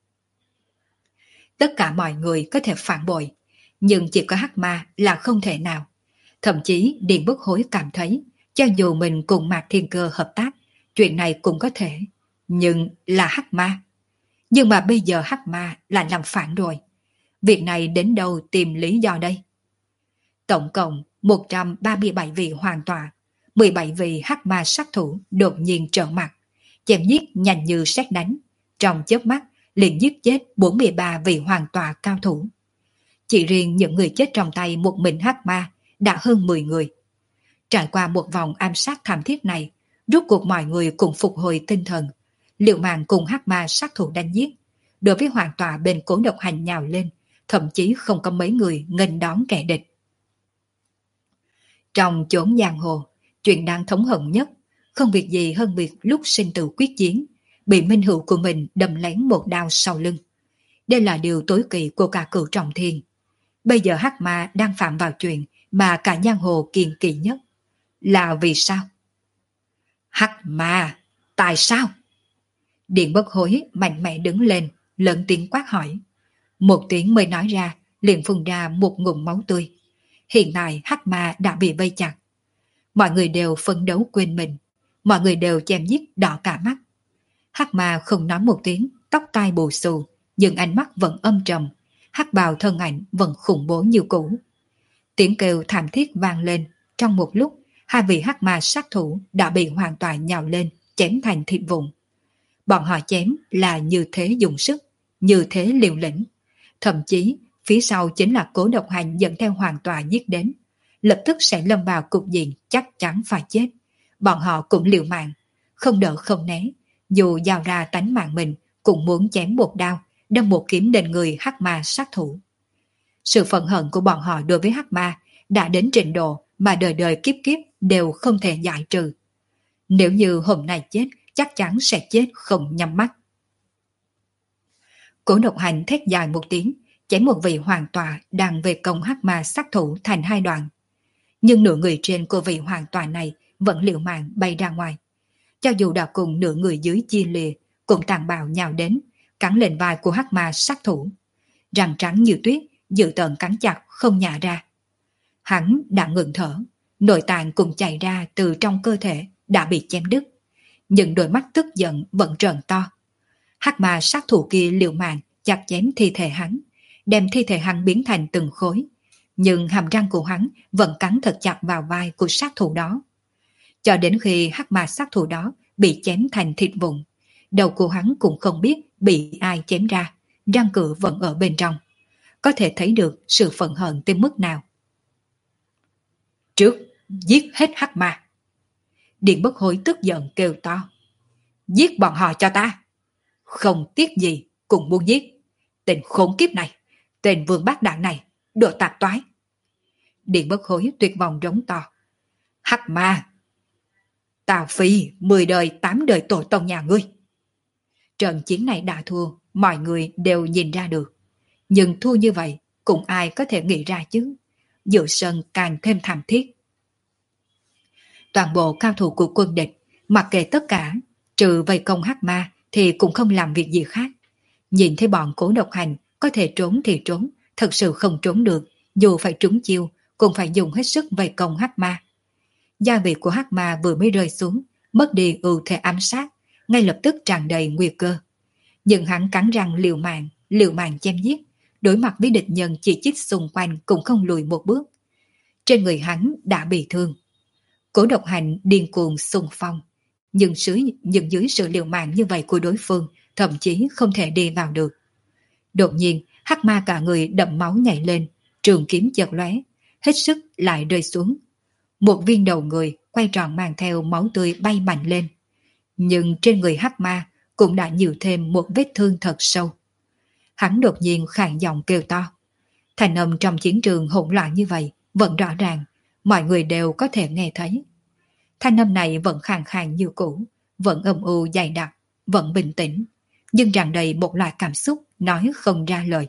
S1: Tất cả mọi người có thể phản bội, nhưng chỉ có Hắc Ma là không thể nào. Thậm chí Điền Bất Hối cảm thấy, cho dù mình cùng Mạc Thiên Cơ hợp tác, chuyện này cũng có thể, nhưng là Hắc Ma. Nhưng mà bây giờ Hắc Ma lại làm phản rồi. Việc này đến đâu tìm lý do đây? Tổng cộng một trăm ba mươi bảy vị hoàng tọa, mười bảy vị Hắc Ma sát thủ đột nhiên trợn mặt, chém giết nhanh như sét đánh, trong chớp mắt liền giết chết bốn mươi ba vị hoàng tọa cao thủ. Chỉ riêng những người chết trong tay một mình Hắc Ma đã hơn mười người. Trải qua một vòng ám sát thảm thiết này, rốt cuộc mọi người cùng phục hồi tinh thần, liều mạng cùng Hắc Ma sát thủ đánh giết. Đối với hoàng tọa bên Cố Độc Hành nhào lên, thậm chí không có mấy người nghênh đón kẻ địch. Trong chốn giang hồ, chuyện đang thống hận nhất, không việc gì hơn việc lúc sinh tử quyết chiến, bị minh hữu của mình đâm lén một đao sau lưng. Đây là điều tối kỵ của cả Cửu Trọng Thiên. Bây giờ Hắc Ma đang phạm vào chuyện mà cả giang hồ kiêng kỵ nhất. Là vì sao? Hắc Ma, tại sao? Điền Bất Hối mạnh mẽ đứng lên, lớn tiếng quát hỏi. Một tiếng mới nói ra, liền phun ra một ngụm máu tươi. Hiện tại Hắc Ma đã bị vây chặt. Mọi người đều phấn đấu quên mình, mọi người đều chém giết đỏ cả mắt. Hắc Ma không nói một tiếng, tóc tai bù xù, nhưng ánh mắt vẫn âm trầm, hắc bào thân ảnh vẫn khủng bố như cũ. Tiếng kêu thảm thiết vang lên, trong một lúc, hai vị Hắc Ma sát thủ đã bị hoàn toàn nhào lên, chém thành thịt vụn. Bọn họ chém là như thế dùng sức, như thế liều lĩnh. Thậm chí, phía sau chính là Cố Độc Hành dẫn theo hoàng tọa giết đến. Lập tức sẽ lâm vào cục diện chắc chắn phải chết. Bọn họ cũng liều mạng, không đỡ không né. Dù giao ra tánh mạng mình, cũng muốn chém một đao, đâm một kiếm lên người Hắc Ma sát thủ. Sự phẫn hận của bọn họ đối với Hắc Ma đã đến trình độ mà đời đời kiếp kiếp đều không thể giải trừ. Nếu như hôm nay chết, chắc chắn sẽ chết không nhắm mắt. Cố Độc Hành thét dài một tiếng, chém một vị hoàng tọa đang về công Hắc Ma sát thủ thành hai đoạn. Nhưng nửa người trên của vị hoàng tọa này vẫn liều mạng bay ra ngoài. Cho dù đã cùng nửa người dưới chia lìa, cũng tàn bạo nhào đến, cắn lên vai của Hắc Ma sát thủ. Răng trắng như tuyết, dự tợn cắn chặt không nhả ra. Hắn đã ngừng thở, nội tạng cùng chảy ra từ trong cơ thể đã bị chém đứt. Nhưng đôi mắt tức giận vẫn trợn to. Hắc Ma sát thủ kia liều mạng chặt chém thi thể hắn, đem thi thể hắn biến thành từng khối. Nhưng hàm răng của hắn vẫn cắn thật chặt vào vai của sát thủ đó. Cho đến khi Hắc Ma sát thủ đó bị chém thành thịt vụn, đầu của hắn cũng không biết bị ai chém ra, răng cửa vẫn ở bên trong. Có thể thấy được sự phẫn hận tới mức nào. Trước, giết hết Hắc Ma. Điền Bất Hối tức giận kêu to. Giết bọn họ cho ta. Không tiếc gì, cũng muốn giết. Tên khốn kiếp này, Tên vương bát đạn này, đồ tạp toái. Điện Bất Hối tuyệt vọng rống to. Hắc ma! Tào Phi, mười đời tám đời tổ tông nhà ngươi. Trận chiến này đã thua, mọi người đều nhìn ra được. Nhưng thua như vậy, cũng ai có thể nghĩ ra chứ. Giữa sân càng thêm thảm thiết. Toàn bộ cao thủ của quân địch, mặc kệ tất cả, trừ vây công Hắc ma thì cũng không làm việc gì khác. Nhìn thấy bọn Cố Độc Hành có thể trốn thì trốn, thật sự không trốn được, dù phải trúng chiêu, cũng phải dùng hết sức vây công Hắc ma. Gia vị của Hắc ma vừa mới rơi xuống, mất đi ưu thế ám sát, ngay lập tức tràn đầy nguy cơ. Nhưng hắn cắn răng liều mạng, liều mạng chém giết, đối mặt với địch nhân chỉ chích xung quanh cũng không lùi một bước. Trên người hắn đã bị thương. Cố Độc Hành điên cuồng xung phong, nhưng dưới, nhưng dưới sự liều mạng như vậy của đối phương, thậm chí không thể đi vào được. Đột nhiên, Hắc ma cả người đậm máu nhảy lên, trường kiếm chợt lóe, hết sức lại rơi xuống. Một viên đầu người quay tròn mang theo máu tươi bay mạnh lên. Nhưng trên người Hắc ma cũng đã nhiều thêm một vết thương thật sâu. Hắn đột nhiên khàn giọng kêu to. Thành âm trong chiến trường hỗn loạn như vậy vẫn rõ ràng, mọi người đều có thể nghe thấy. Thanh âm này vẫn khàn khàn như cũ, vẫn âm u dày đặc, vẫn bình tĩnh, nhưng tràn đầy một loại cảm xúc nói không ra lời.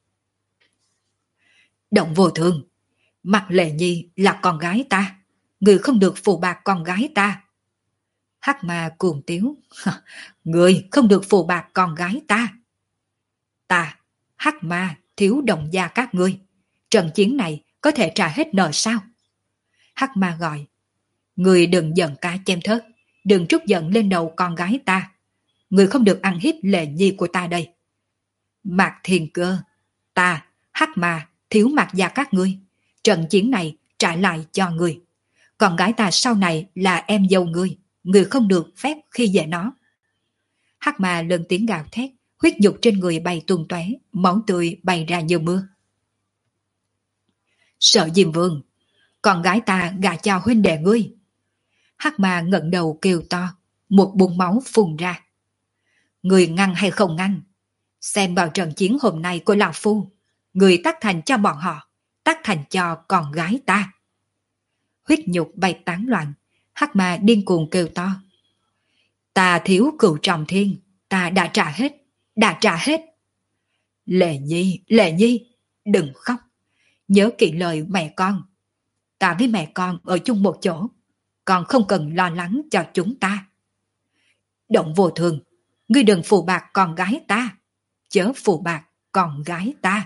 S1: Động Vô Thương, Mạc Lệ Nhi là con gái ta, người không được phù bạc con gái ta. Hắc ma cuồng tiếu, người không được phù bạc con gái ta. Ta, Hắc ma, thiếu đồng gia các ngươi, trận chiến này có thể trả hết nợ sao? Hắc ma gọi, người đừng giận cá chém thớt, đừng trút giận lên đầu con gái ta. Người không được ăn hiếp Lệ Nhi của ta đây. Mạc Thiên Cơ, ta, Hắc ma, thiếu Mạc gia các ngươi, trận chiến này trả lại cho ngươi. Con gái ta sau này là em dâu ngươi, ngươi không được phép khi dễ nó. Hắc ma lớn tiếng gào thét, huyết nhục trên người bay tung tóe, máu tươi bay ra như mưa. Sợ Diêm Vương, con gái ta gả cho huynh đệ ngươi. Hắc ma ngẩng đầu kêu to, một búng máu phun ra. Người ngăn hay không ngăn? Xem vào trận chiến hôm nay của lão phu, người tác thành cho bọn họ, tác thành cho con gái ta. Huyết nhục bay tán loạn, Hắc ma điên cuồng kêu to. Ta thiếu cựu trọng thiên, ta đã trả hết, đã trả hết. Lệ Nhi, Lệ Nhi, đừng khóc, nhớ kỹ lời mẹ con. Ta với mẹ con ở chung một chỗ, con không cần lo lắng cho chúng ta. Động Vô Thường, ngươi đừng phù bạc con gái ta, chớ phù bạc con gái ta.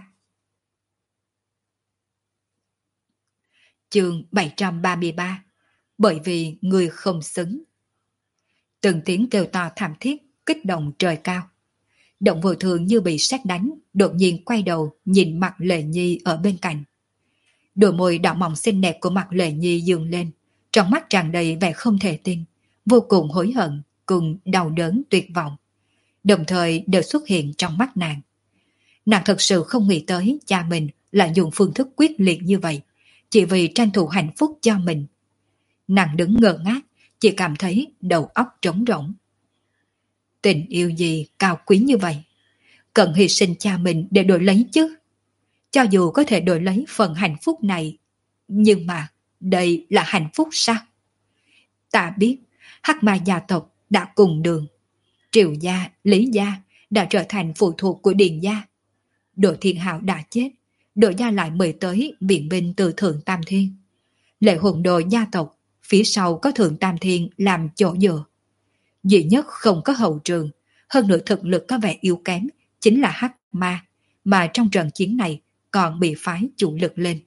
S1: Chương bảy trăm ba mươi ba. Bởi vì người không xứng. Từng tiếng kêu to thảm thiết, kích động trời cao. Động Vô Thường như bị sét đánh, đột nhiên quay đầu nhìn mặt Lệ Nhi ở bên cạnh. Đôi môi đỏ mọng xinh đẹp của mặt Lệ Nhi dương lên, trong mắt tràn đầy vẻ không thể tin, vô cùng hối hận, cùng đau đớn tuyệt vọng. Đồng thời đều xuất hiện trong mắt nàng. Nàng thật sự không nghĩ tới cha mình lại dùng phương thức quyết liệt như vậy, chỉ vì tranh thủ hạnh phúc cho mình. Nàng đứng ngơ ngác, chỉ cảm thấy đầu óc trống rỗng. Tình yêu gì cao quý như vậy? Cần hy sinh cha mình để đổi lấy chứ? Cho dù có thể đổi lấy phần hạnh phúc này, nhưng mà đây là hạnh phúc sao? Ta biết Hắc ma gia tộc đã cùng đường. Triệu gia, Lý gia đã trở thành phụ thuộc của Điền gia. Đỗ Thiên Hạo đã chết, Đỗ gia lại mời tới viện binh từ Thượng Tam Thiên. Lệ hồn đồ gia tộc, phía sau có Thượng Tam Thiên làm chỗ dựa. Duy nhất không có hậu trường, hơn nữa thực lực có vẻ yếu kém, chính là Hắc ma, mà trong trận chiến này còn bị phái chủ lực lên.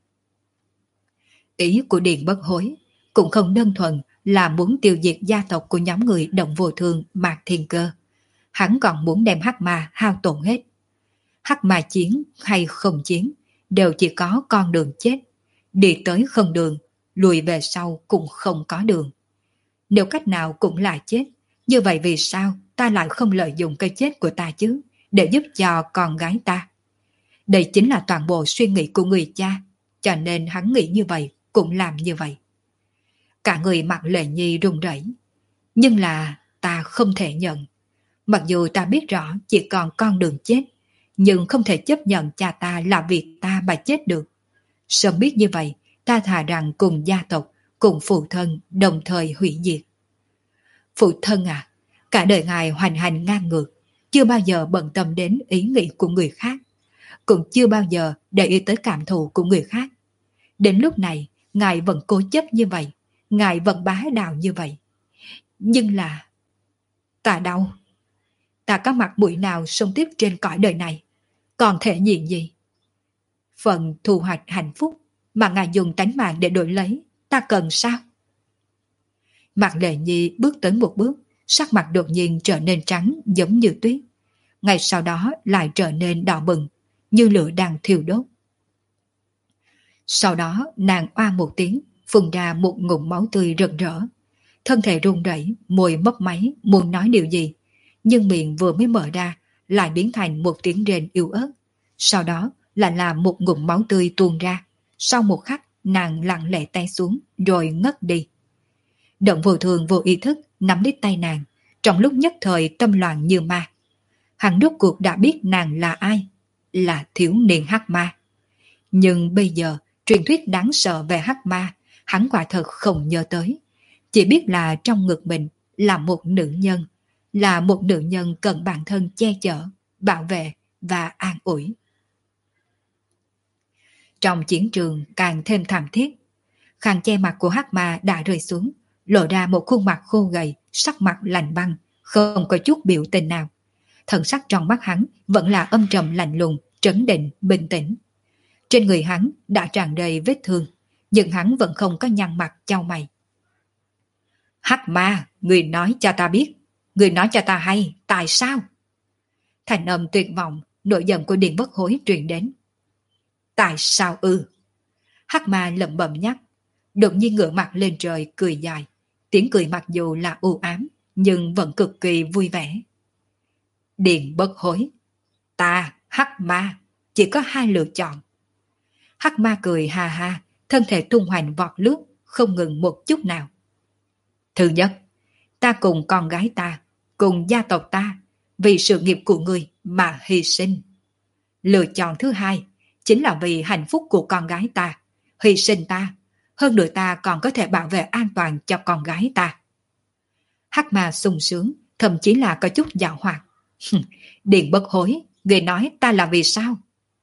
S1: Ý của Điền Bất Hối cũng không đơn thuần là muốn tiêu diệt gia tộc của nhóm người Động Vô Thương Mạc Thiên Cơ. Hắn còn muốn đem Hắc ma hao tổn hết. Hắc ma chiến hay không chiến đều chỉ có con đường chết. Đi tới không đường, lùi về sau cũng không có đường. Nếu cách nào cũng là chết, như vậy vì sao ta lại không lợi dụng cái chết của ta chứ, để giúp cho con gái ta? Đây chính là toàn bộ suy nghĩ của người cha, cho nên hắn nghĩ như vậy, cũng làm như vậy. Cả người mặt Lệ Nhi run rẩy. Nhưng là ta không thể nhận. Mặc dù ta biết rõ chỉ còn con đường chết, nhưng không thể chấp nhận cha ta là vì ta mà chết được. Sớm biết như vậy, ta thà rằng cùng gia tộc, cùng phụ thân đồng thời hủy diệt. Phụ thân à, cả đời ngài hoành hành ngang ngược, chưa bao giờ bận tâm đến ý nghĩ của người khác, cũng chưa bao giờ để ý tới cảm thụ của người khác. Đến lúc này, ngài vẫn cố chấp như vậy, ngài vẫn bá đạo như vậy. Nhưng là... ta đau. Ta có mặt mũi nào sống tiếp trên cõi đời này, còn thể diện gì? Phần thu hoạch hạnh phúc mà ngài dùng tánh mạng để đổi lấy, ta cần sao? Mạc Lệ Nhi bước tới một bước, sắc mặt đột nhiên trở nên trắng giống như tuyết. Ngay sau đó lại trở nên đỏ bừng, như lửa đang thiêu đốt. Sau đó nàng oa một tiếng, phun ra một ngụm máu tươi rực rỡ. Thân thể run rẩy, môi mấp máy, muốn nói điều gì, nhưng miệng vừa mới mở ra, lại biến thành một tiếng rên yếu ớt. Sau đó lại là một ngụm máu tươi tuôn ra. Sau một khắc, nàng lặng lẽ té xuống, rồi ngất đi. Động Vô Thường vô ý thức nắm lấy tay nàng, trong lúc nhất thời tâm loạn như ma. Hắn rốt cuộc đã biết nàng là ai, là thiếu niên hắc ma. Nhưng bây giờ, truyền thuyết đáng sợ về hắc ma, hắn quả thật không nhớ tới. Chỉ biết là trong ngực mình là một nữ nhân, là một nữ nhân cần bản thân che chở, bảo vệ và an ủi. Trong chiến trường càng thêm thảm thiết, khăn che mặt của hắc ma đã rơi xuống, lộ ra một khuôn mặt khô gầy, sắc mặt lạnh băng, không có chút biểu tình nào. Thần sắc trong mắt hắn vẫn là âm trầm lạnh lùng, trấn định, bình tĩnh. Trên người hắn đã tràn đầy vết thương, nhưng hắn vẫn không có nhăn mặt chau mày. Hắc ma, người nói cho ta biết, người nói cho ta hay, tại sao? Thành âm tuyệt vọng, nỗi giận của Điền Bất Hối truyền đến. Tại sao ư? Hắc ma lẩm bẩm nhắc, đột nhiên ngửa mặt lên trời cười dài. Tiếng cười mặc dù là u ám, nhưng vẫn cực kỳ vui vẻ. Điền Bất Hối, ta, Hắc ma, chỉ có hai lựa chọn. Hắc ma cười ha ha, thân thể tung hoành vọt lướt, không ngừng một chút nào. Thứ nhất, ta cùng con gái ta, cùng gia tộc ta, vì sự nghiệp của người mà hy sinh. Lựa chọn thứ hai, chính là vì hạnh phúc của con gái ta, hy sinh ta, hơn nữa ta còn có thể bảo vệ an toàn cho con gái ta. Hắc ma sung sướng, thậm chí là có chút dạo hoạt. Điền Bất Hối, người nói ta là vì sao?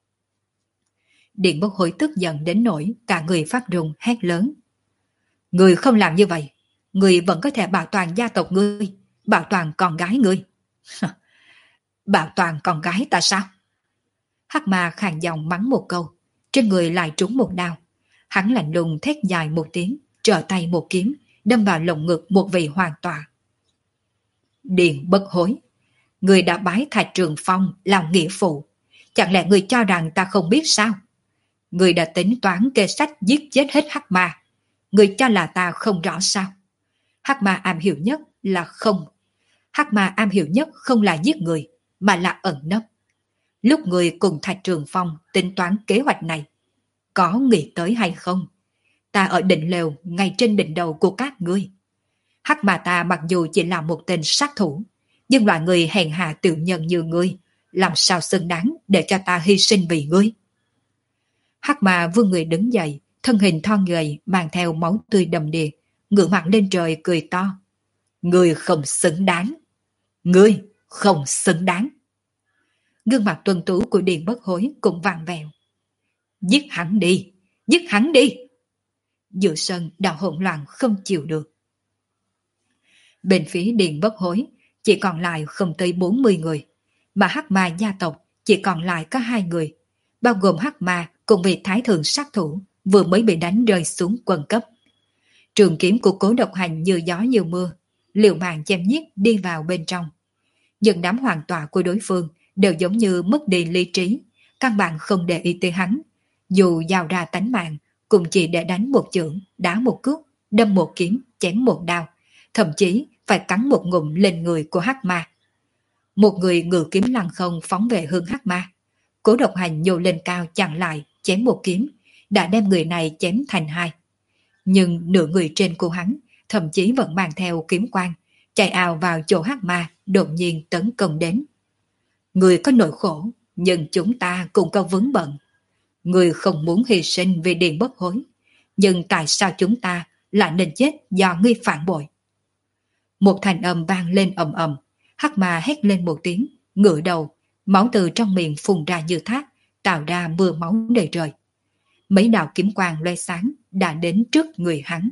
S1: Điền Bất Hối tức giận đến nỗi cả người phát run hét lớn. Người không làm như vậy, người vẫn có thể bảo toàn gia tộc ngươi, bảo toàn con gái ngươi. Bảo toàn con gái ta sao? Hắc ma khàn giọng mắng một câu, trên người lại trúng một đao. Hắn lạnh lùng thét dài một tiếng, trở tay một kiếm, đâm vào lồng ngực một vị hoàng tọa. Điền Bất Hối, người đã bái Thạch Trường Phong làm nghĩa phụ, chẳng lẽ người cho rằng ta không biết sao? Người đã tính toán kê sách giết chết hết hắc ma, người cho là ta không rõ sao? Hắc ma am hiểu nhất là không. Hắc ma am hiểu nhất không là giết người, mà là ẩn nấp. Lúc người cùng Thạch Trường Phong tính toán kế hoạch này, có nghĩ tới hay không? Ta ở đỉnh lều ngay trên đỉnh đầu của các ngươi. Hắc ma ta mặc dù chỉ là một tên sát thủ, nhưng loại người hèn hạ tự nhân như ngươi, làm sao xứng đáng để cho ta hy sinh vì ngươi? Hắc ma vươn người đứng dậy, thân hình thon gầy mang theo máu tươi đầm đìa, ngửa mặt lên trời cười to. Ngươi không xứng đáng. Ngươi không xứng đáng. Gương mặt tuân tú của Điền Bất Hối cũng vàng vẹo. Giết hắn đi, giết hắn đi. Giữa sân đã hỗn loạn không chịu được. Bên phía Điền Bất Hối chỉ còn lại không tới bốn mươi người, mà hắc ma gia tộc chỉ còn lại có hai người, bao gồm hắc ma cùng vị thái thượng sát thủ vừa mới bị đánh rơi xuống quân cấp. Trường kiếm của Cố Độc Hành như gió như mưa, liều mạng chém giết đi vào bên trong. Nhưng đám hoàng tọa của đối phương đều giống như mất đi lý trí, căn bản không để ý tới hắn. Dù giao ra tánh mạng, cũng chỉ để đánh một chưởng, đá một cước, đâm một kiếm, chém một đao, thậm chí phải cắn một ngụm lên người của hắc ma. Một người ngự kiếm lăng không phóng về hướng hắc ma. Cố Độc Hành nhô lên cao chặn lại, chém một kiếm, đã đem người này chém thành hai. Nhưng nửa người trên của hắn thậm chí vẫn mang theo kiếm quang, chạy ào vào chỗ hắc ma đột nhiên tấn công đến. Người có nỗi khổ, nhưng chúng ta cũng có vướng bận. Người không muốn hy sinh vì điền bất hối, nhưng tại sao chúng ta lại nên chết do ngươi phản bội? Một thanh âm vang lên ầm ầm, Hắc Ma hét lên một tiếng, ngửa đầu, máu từ trong miệng phun ra như thác, tạo ra mưa máu đầy trời. Mấy đạo kiếm quang loe sáng đã đến trước người hắn.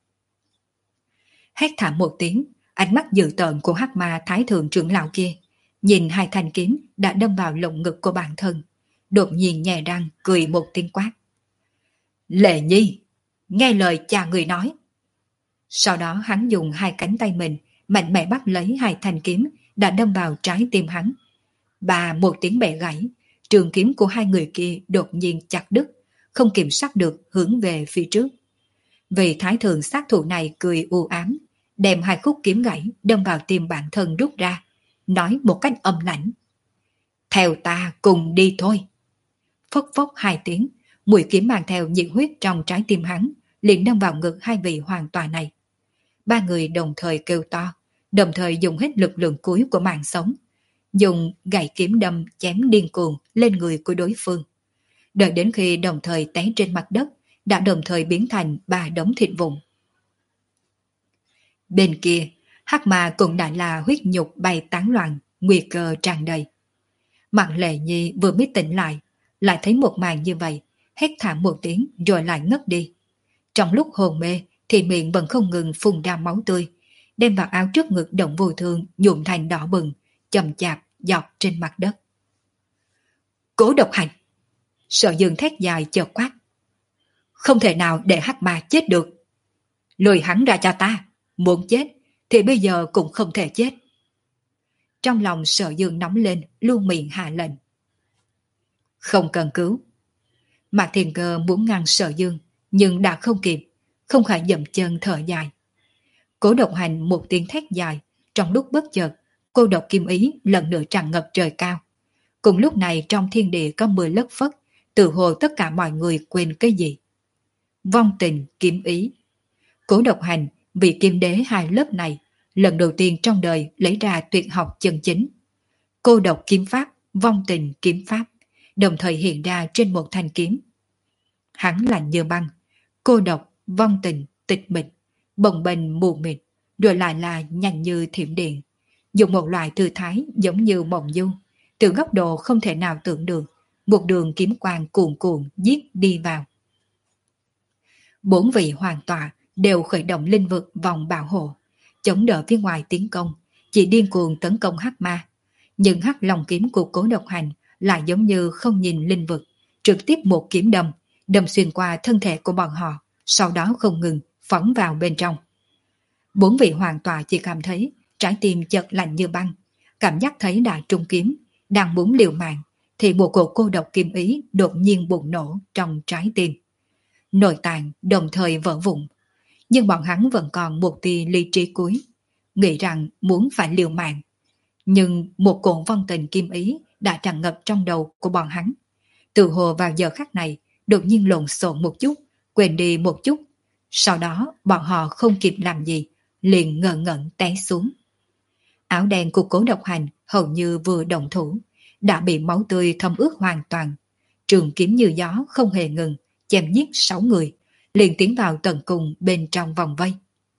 S1: Hét thảm một tiếng, ánh mắt dữ tợn của Hắc Ma thái thượng trưởng lão kia, nhìn hai thanh kiếm đã đâm vào lồng ngực của bản thân, đột nhiên nhè răng cười một tiếng quát. Lệ Nhi, nghe lời cha người nói. Sau đó hắn dùng hai cánh tay mình mạnh mẽ bắt lấy hai thanh kiếm đã đâm vào trái tim hắn. Bà một tiếng bẻ gãy, trường kiếm của hai người kia đột nhiên chặt đứt, không kiểm soát được hướng về phía trước. Vị thái thượng sát thủ này cười u ám, đem hai khúc kiếm gãy đâm vào tim bản thân rút ra, nói một cách âm lãnh. Theo ta cùng đi thôi. Phốc phốc hai tiếng, mũi kiếm mang theo nhiệt huyết trong trái tim hắn, liền đâm vào ngực hai vị hoàng tòa này. Ba người đồng thời kêu to, đồng thời dùng hết lực lượng cuối của mạng sống, dùng gậy kiếm đâm chém điên cuồng lên người của đối phương. Đợi đến khi đồng thời té trên mặt đất, đã đồng thời biến thành ba đống thịt vụn. Bên kia, Hắc Ma cũng đã là huyết nhục bay tán loạn, nguy cơ tràn đầy. Mặt Lệ Nhi vừa mới tỉnh lại, lại thấy một màn như vậy, hét thảm một tiếng rồi lại ngất đi. Trong lúc hồn mê thì miệng vẫn không ngừng phun ra máu tươi, đem vào áo trước ngực động vô thương nhuộm thành đỏ bừng, chậm chạp dọc trên mặt đất. Cố Độc Hành! Sở Dương thét dài chợt quát. Không thể nào để Hắc Ma chết được. Lùi hắn ra cho ta, muốn chết thì bây giờ cũng không thể chết. Trong lòng Sở Dương nóng lên, luôn miệng hạ lệnh. Không cần cứu. Mạc Thiên Cơ muốn ngăn Sở Dương, nhưng đã không kịp, không khỏi dậm chân thở dài. Cố Độc Hành một tiếng thét dài, trong lúc bất chợt, cô độc kim ý lần nữa tràn ngập trời cao. Cùng lúc này trong thiên địa có mưa lất phất, tự hồ tất cả mọi người quên cái gì. Vong tình kiếm ý. Cố Độc Hành vì kim đế hai lớp này, lần đầu tiên trong đời lấy ra tuyệt học chân chính. Cô độc kiếm pháp, vong tình kiếm pháp, đồng thời hiện ra trên một thanh kiếm. Hắn lạnh như băng, cô độc, vong tình, tịch mịch, bồng bềnh mù mịt, rồi lại là nhanh như thiểm điện, dùng một loại tư thái giống như mộng du, từ góc độ không thể nào tưởng được, một đường kiếm quang cuồn cuộn giết đi vào. Bốn vị hoàng tọa đều khởi động linh vực vòng bảo hộ, chống đỡ phía ngoài tiến công, chỉ điên cuồng tấn công Hắc Ma. Nhưng Hắc Long kiếm của Cố Độc Hành lại giống như không nhìn linh vực, trực tiếp một kiếm đâm, đâm xuyên qua thân thể của bọn họ, sau đó không ngừng phóng vào bên trong. Bốn vị hoàng tọa chỉ cảm thấy trái tim chợt lạnh như băng, cảm giác thấy đại trung kiếm đang muốn liều mạng, thì một cổ cô độc kim ý đột nhiên bùng nổ trong trái tim. Nội tạng đồng thời vỡ vụn, nhưng bọn hắn vẫn còn một tia lý trí cuối, nghĩ rằng muốn phải liều mạng. Nhưng một cổ vong tình kim ý đã tràn ngập trong đầu của bọn hắn. Từ hồ vào giờ khắc này, đột nhiên lộn xộn một chút, quên đi một chút. Sau đó bọn họ không kịp làm gì, liền ngờ ngẩn té xuống. Áo đen của Cố Độc Hành hầu như vừa động thủ, đã bị máu tươi thấm ướt hoàn toàn. Trường kiếm như gió không hề ngừng, chém giết sáu người, liền tiến vào tận cùng bên trong vòng vây.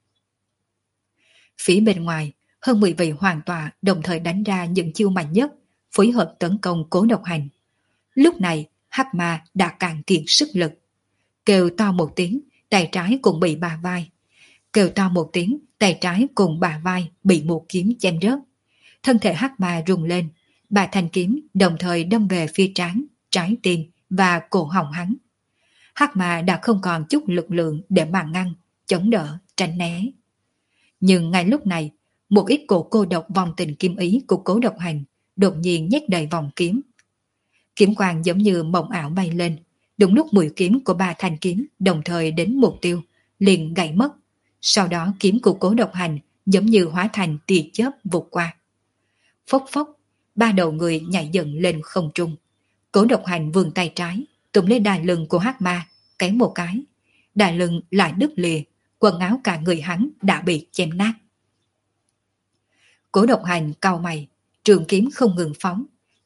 S1: Phía bên ngoài, hơn mười vị hoàng tọa đồng thời đánh ra những chiêu mạnh nhất, phối hợp tấn công Cố Độc Hành. Lúc này, Hắc Ma đã cạn kiệt sức lực. Kêu to một tiếng, tay trái cũng bị bả vai. Kêu to một tiếng, tay trái cùng bả vai bị một kiếm chém rớt. Thân thể Hắc Ma rung lên, ba thanh kiếm đồng thời đâm về phía trán, trái tim và cổ họng hắn. Hắc Ma đã không còn chút lực lượng để mà ngăn, chống đỡ, tránh né. Nhưng ngay lúc này, một ít cổ cô độc vòng tình kim ý của Cố Độc Hành đột nhiên nhét đầy vòng kiếm. Kiếm quang giống như mộng ảo bay lên, đúng lúc mũi kiếm của ba thanh kiếm đồng thời đến mục tiêu, liền gãy mất. Sau đó kiếm của Cố Độc Hành giống như hóa thành tia chớp vụt qua. Phốc phốc, ba đầu người nhảy dựng lên không trung. Cố Độc Hành vươn tay trái, túm lấy đai lưng của Hắc Ma, kéo một cái. Đai lưng lại đứt lìa, quần áo cả người hắn đã bị chém nát. Cố Độc Hành cau mày, trường kiếm không ngừng phóng,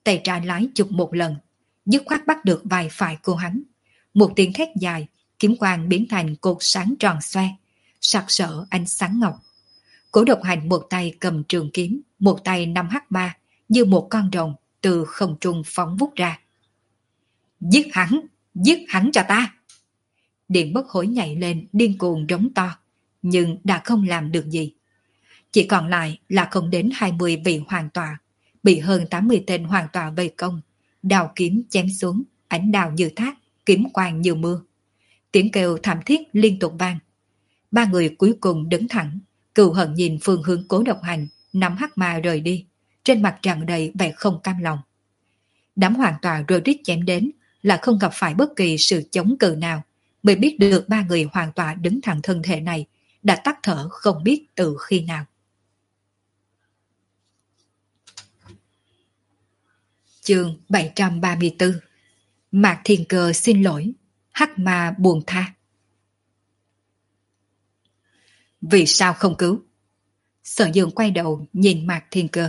S1: tay trái lái chụp một lần, dứt khoát bắt được vai phải của hắn. Một tiếng thét dài, kiếm quang biến thành cột sáng tròn xoe, sặc sỡ ánh sáng ngọc. Cố Độc Hành một tay cầm trường kiếm, một tay nắm hắc ma, như một con rồng từ không trung phóng vút ra. Giết hắn, giết hắn cho ta! Điện Bất Hối nhảy lên điên cuồng rống to, nhưng đã không làm được gì. Chỉ còn lại là không đến hai mươi vị hoàng tọa, bị hơn tám mươi tên hoàng tọa vây công, đào kiếm chém xuống, ánh đào như thác, kiếm quang như mưa. Tiếng kêu thảm thiết liên tục vang. Ba người cuối cùng đứng thẳng, cừu hận nhìn phương hướng Cố Độc Hành, nắm hắc ma rời đi, trên mặt tràn đầy vẻ không cam lòng. Đám hoàng tọa rơi rít chém đến, là không gặp phải bất kỳ sự chống cự nào, mới biết được ba người hoàng tọa đứng thẳng thân thể này đã tắt thở không biết từ khi nào. Chương bảy trăm ba mươi tư. Mạc Thiên Cơ xin lỗi, hắc ma buồn tha. Vì sao không cứu? Sở Dương quay đầu nhìn Mạc Thiên Cơ.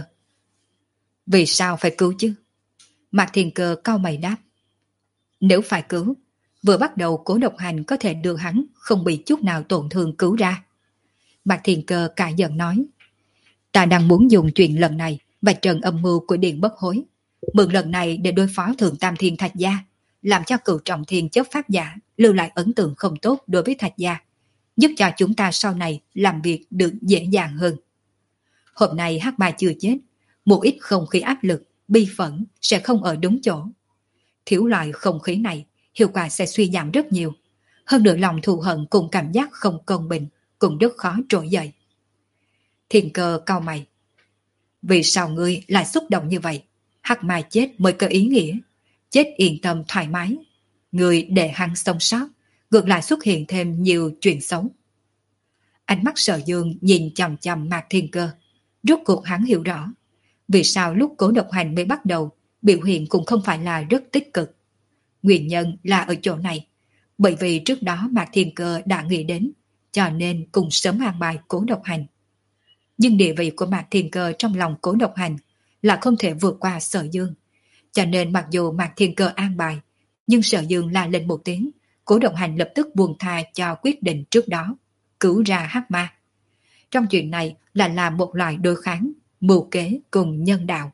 S1: Vì sao phải cứu chứ? Mạc Thiên Cơ cau mày đáp. Nếu phải cứu, vừa bắt đầu Cố Độc Hành có thể đưa hắn không bị chút nào tổn thương cứu ra. Mạc Thiên Cơ cả giận nói. Ta đang muốn dùng chuyện lần này vạch trần âm mưu của Điện Bất Hối, mượn lần này để đối phó Thượng Tam Thiên Thạch Gia, làm cho Cửu Trọng Thiên chấp pháp giả lưu lại ấn tượng không tốt đối với Thạch Gia, giúp cho chúng ta sau này làm việc được dễ dàng hơn. Hôm nay hắc ma chưa chết, một ít không khí áp lực, bi phẫn sẽ không ở đúng chỗ. Thiếu loại không khí này, hiệu quả sẽ suy giảm rất nhiều. Hơn nữa lòng thù hận cùng cảm giác không công bình cũng rất khó trỗi dậy. Thiên Cơ cau mày. Vì sao ngươi lại xúc động như vậy? Hắc ma chết mới có ý nghĩa. Chết yên tâm thoải mái. Ngươi để hắn sống sót, ngược lại xuất hiện thêm nhiều chuyện xấu. Ánh mắt Sở Dương nhìn chằm chằm Mạc Thiên Cơ. Rốt cuộc hắn hiểu rõ vì sao lúc Cố Độc Hành mới bắt đầu, biểu hiện cũng không phải là rất tích cực. Nguyên nhân là ở chỗ này, bởi vì trước đó Mạc Thiên Cơ đã nghĩ đến, cho nên cùng sớm an bài Cố Độc Hành. Nhưng địa vị của Mạc Thiên Cơ trong lòng Cố Độc Hành là không thể vượt qua Sở Dương. Cho nên mặc dù Mạc Thiên Cơ an bài, nhưng Sở Dương la lên một tiếng, Cố Độc Hành lập tức buông tha cho quyết định trước đó, cứu ra hắc ma. Trong chuyện này là làm một loại đối kháng, mưu kế cùng nhân đạo.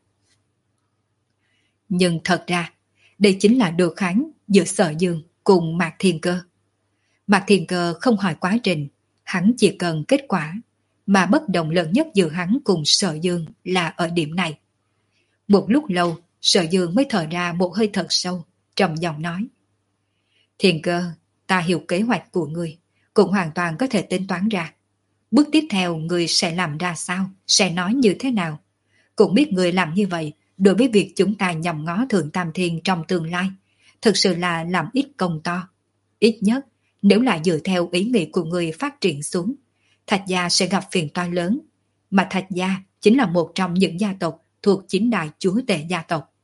S1: Nhưng thật ra, đây chính là đối kháng giữa Sở Dương cùng Mạc Thiên Cơ. Mạc Thiên Cơ không hỏi quá trình, hắn chỉ cần kết quả, mà bất đồng lớn nhất giữa hắn cùng Sở Dương là ở điểm này. Một lúc lâu, Sở Dương mới thở ra một hơi thật sâu, trầm giọng nói. Thiên Cơ, ta hiểu kế hoạch của ngươi, cũng hoàn toàn có thể tính toán ra. Bước tiếp theo ngươi sẽ làm ra sao, sẽ nói như thế nào. Cũng biết ngươi làm như vậy, đối với việc chúng ta nhằm ngó Thượng Tam Thiên trong tương lai, thực sự là làm ít công to. Ít nhất, nếu là dựa theo ý nghĩ của ngươi phát triển xuống, Thạch Gia sẽ gặp phiền toái lớn, mà Thạch Gia chính là một trong những gia tộc thuộc chính đại chúa tể gia tộc.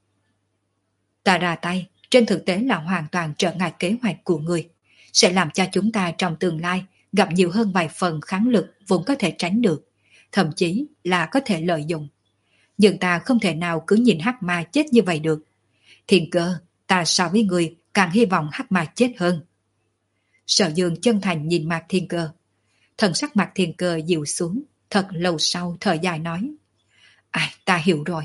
S1: Ta ra tay, trên thực tế là hoàn toàn trở ngại kế hoạch của ngươi, sẽ làm cho chúng ta trong tương lai gặp nhiều hơn vài phần kháng lực vốn có thể tránh được, thậm chí là có thể lợi dụng. Nhưng ta không thể nào cứ nhìn hắc ma chết như vậy được. Thiên Cơ, ta so với người càng hy vọng hắc ma chết hơn. Sở Dương chân thành nhìn Mạc Thiên Cơ. Thần sắc Mạc Thiên Cơ dịu xuống, thật lâu sau thở dài nói. Ai, ta hiểu rồi.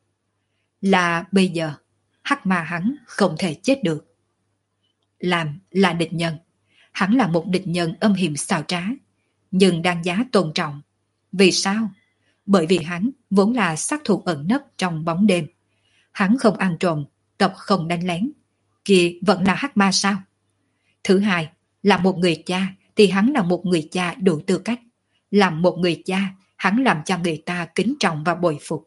S1: Là bây giờ, hắc ma hắn không thể chết được. Làm là địch nhân. Hắn là một địch nhân âm hiểm xảo trá, nhưng đáng giá tôn trọng. Vì sao? Bởi vì hắn vốn là sát thủ ẩn nấp trong bóng đêm. Hắn không ăn trộm, tập không đánh lén. Kia vẫn là hắc ma sao? Thứ hai, là một người cha thì hắn là một người cha đủ tư cách. Làm một người cha, hắn làm cho người ta kính trọng và bồi phục.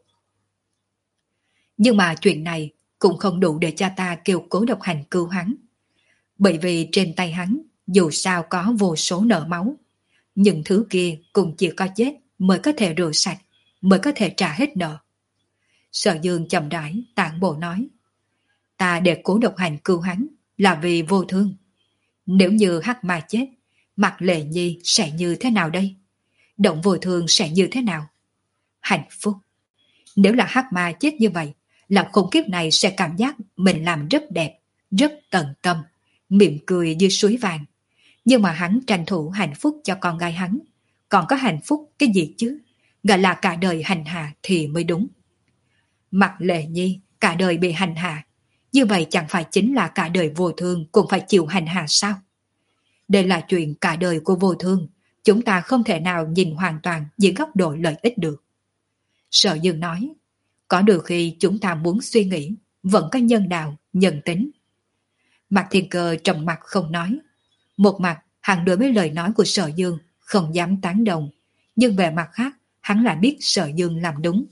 S1: Nhưng mà chuyện này cũng không đủ để cho ta kêu Cố Độc Hành cứu hắn. Bởi vì trên tay hắn dù sao có vô số nợ máu. Những thứ kia cũng chỉ có chết mới có thể rửa sạch, mới có thể trả hết nợ. Sở Dương chậm rãi tản bộ nói. Ta để Cố Độc Hành cứu hắn là vì vô thương. Nếu như hắc ma chết, Mạc Lệ Nhi sẽ như thế nào đây? Động vô thương sẽ như thế nào? Hạnh phúc. Nếu là hắc ma chết như vậy, làm khủng kiếp này sẽ cảm giác mình làm rất đẹp, rất tận tâm, mỉm cười như suối vàng. Nhưng mà hắn tranh thủ hạnh phúc cho con gái hắn. Còn có hạnh phúc cái gì chứ? Gọi là cả đời hành hạ thì mới đúng. Mặc Lệ Nhi cả đời bị hành hạ, như vậy chẳng phải chính là cả đời Vô Thương cũng phải chịu hành hạ sao? Đây là chuyện cả đời của Vô Thương, chúng ta không thể nào nhìn hoàn toàn dưới góc độ lợi ích được. Sở Dương nói, có đôi khi chúng ta muốn suy nghĩ, vẫn có nhân đạo, nhân tính. Mạc Thiên Cơ trầm mặt không nói. Một mặt, hắn đối với lời nói của Sở Dương không dám tán đồng, nhưng về mặt khác, hắn lại biết Sở Dương làm đúng.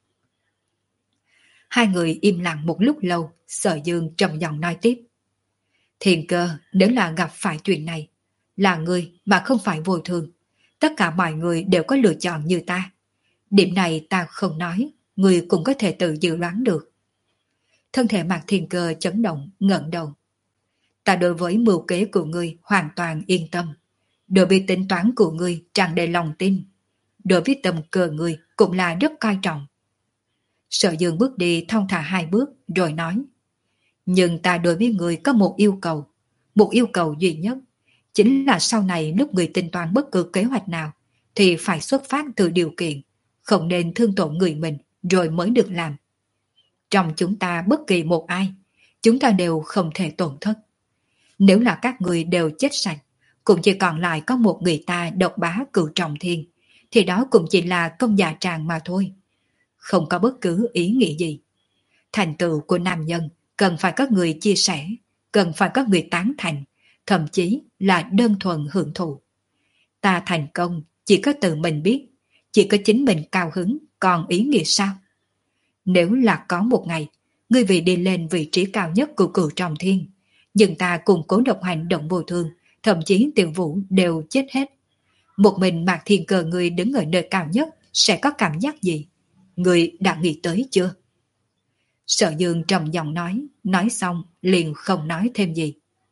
S1: Hai người im lặng một lúc lâu, Sở Dương trầm giọng nói tiếp. Thiên Cơ, nếu là gặp phải chuyện này, là người mà không phải Vô Thường, tất cả mọi người đều có lựa chọn như ta. Điểm này ta không nói, người cũng có thể tự dự đoán được. Thân thể Mạc Thiên Cơ chấn động, ngẩng đầu. Ta đối với mưu kế của ngươi hoàn toàn yên tâm. Đối với tính toán của ngươi tràn đầy lòng tin. Đối với tâm cơ ngươi cũng là rất coi trọng. Sở Dương bước đi thong thả hai bước rồi nói. Nhưng ta đối với ngươi có một yêu cầu. Một yêu cầu duy nhất. Chính là sau này lúc ngươi tính toán bất cứ kế hoạch nào thì phải xuất phát từ điều kiện. Không nên thương tổn người mình rồi mới được làm. Trong chúng ta bất kỳ một ai, chúng ta đều không thể tổn thất. Nếu là các người đều chết sạch, cũng chỉ còn lại có một người ta độc bá cửu trọng thiên, thì đó cũng chỉ là công dạ tràng mà thôi. Không có bất cứ ý nghĩa gì. Thành tựu của nam nhân cần phải có người chia sẻ, cần phải có người tán thành, thậm chí là đơn thuần hưởng thụ. Ta thành công chỉ có tự mình biết, chỉ có chính mình cao hứng, còn ý nghĩa sao? Nếu là có một ngày, ngươi vì đi lên vị trí cao nhất của cửu trọng thiên, nhưng ta cùng Cố Độc Hành Động Vô Thương, thậm chí Tiểu Vũ đều chết hết. Một mình Mạc Thiên Cơ ngươi đứng ở nơi cao nhất sẽ có cảm giác gì? Ngươi đã nghĩ tới chưa? Sở Dương trầm giọng nói, nói xong liền không nói thêm gì.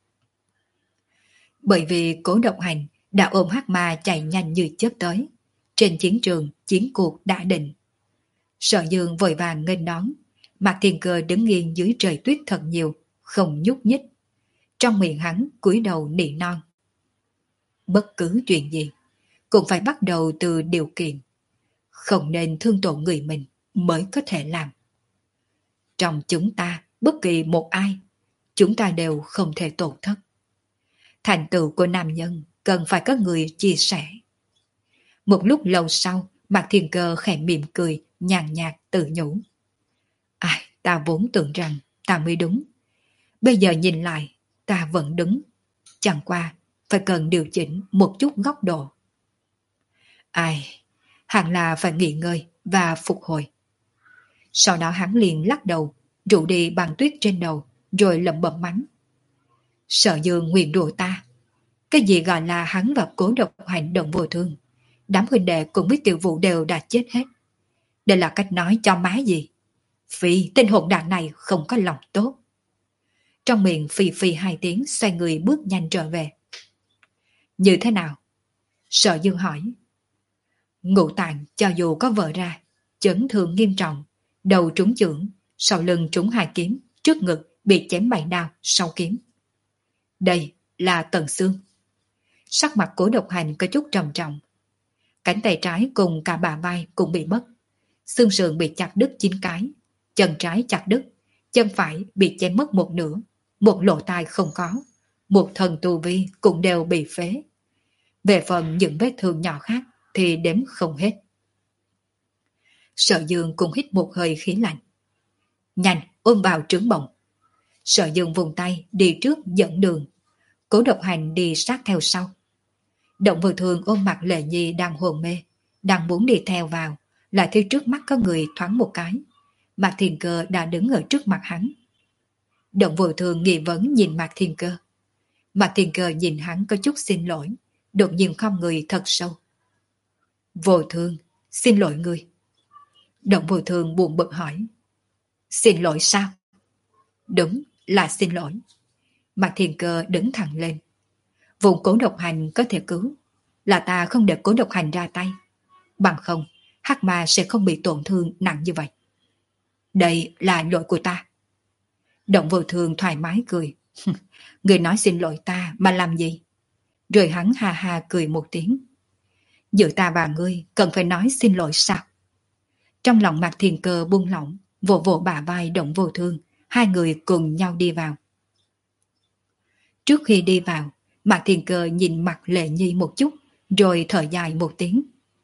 S1: Bởi vì Cố Độc Hành đã ôm hắc ma chạy nhanh như chớp tới. Trên chiến trường, chiến cuộc đã định. Sở Dương vội vàng nghênh đón. Mạc Thiên Cơ đứng nghiêng dưới trời tuyết thật nhiều, không nhúc nhích. Trong miệng hắn cúi đầu nỉ non. Bất cứ chuyện gì cũng phải bắt đầu từ điều kiện. Không nên thương tổn người mình mới có thể làm. Trong chúng ta, bất kỳ một ai, chúng ta đều không thể tổn thất. Thành tựu của nam nhân cần phải có người chia sẻ. Một lúc lâu sau, Mạc Thiên Cơ khẽ mỉm cười, nhàn nhạt tự nhủ. Ai, ta vốn tưởng rằng ta mới đúng. Bây giờ nhìn lại, ta vẫn đúng. Chẳng qua, phải cần điều chỉnh một chút góc độ. Ai, hẳn là phải nghỉ ngơi và phục hồi. Sau đó hắn liền lắc đầu, rủ đi băng tuyết trên đầu, rồi lẩm bẩm mắng. Sở Dương nguyền rủa ta. Cái gì gọi là hắn và Cố Độc Hành Động Vô Thương? Đám huynh đệ cùng với Tiểu Vũ đều đã chết hết. Đây là cách nói cho má gì? Phi, tên hỗn đản này không có lòng tốt. Trong miệng phì phì hai tiếng, xoay người bước nhanh trở về. Như thế nào? Sở Dương hỏi. Ngũ Tạng cho dù có vỡ ra, chấn thương nghiêm trọng, đầu trúng chưởng, sau lưng trúng hai kiếm, trước ngực bị chém bảy đao, sau kiếm. Đây là tận xương. Sắc mặt Cố Độc Hành có chút trầm trọng. Cánh tay trái cùng cả bả vai cũng bị mất. Xương sườn bị chặt đứt chín cái, chân trái chặt đứt, chân phải bị chém mất một nửa, một lỗ tai không có, một thần tu vi cũng đều bị phế. Về phần những vết thương nhỏ khác thì đếm không hết. Sở Dương cũng hít một hơi khí lạnh. Nhanh, ôm vào trướng bổng. Sở Dương vùng tay đi trước dẫn đường. Cố Độc Hành đi sát theo sau. Động Vô Thường ôm mặt Lệ Nhi đang hồn mê, đang muốn đi theo vào, lại thấy trước mắt có người thoáng một cái. Mạc Thiên Cơ đã đứng ở trước mặt hắn. Động Vô Thường nghi vấn nhìn Mạc Thiên Cơ. Mạc Thiên Cơ nhìn hắn có chút xin lỗi, đột nhiên khom người thật sâu. Vô Thường, xin lỗi người. Động Vô Thường buồn bực hỏi. Xin lỗi sao? Đúng là xin lỗi. Mạc Thiên Cơ đứng thẳng lên. Vùng Cố Độc Hành có thể cứu, là ta không để Cố Độc Hành ra tay. Bằng không, hắc ma sẽ không bị tổn thương nặng như vậy. Đây là lỗi của ta. Động Vô Thương thoải mái cười. Người nói xin lỗi ta mà làm gì? Rồi hắn ha ha cười một tiếng. Giữa ta và ngươi cần phải nói xin lỗi sao? Trong lòng Mạc Thiên Cơ buông lỏng, vỗ vỗ bả vai Động Vô Thương, hai người cùng nhau đi vào. Trước khi đi vào, Mạc Thiên Cơ nhìn mặt Lệ Nhi một chút, rồi thở dài một tiếng.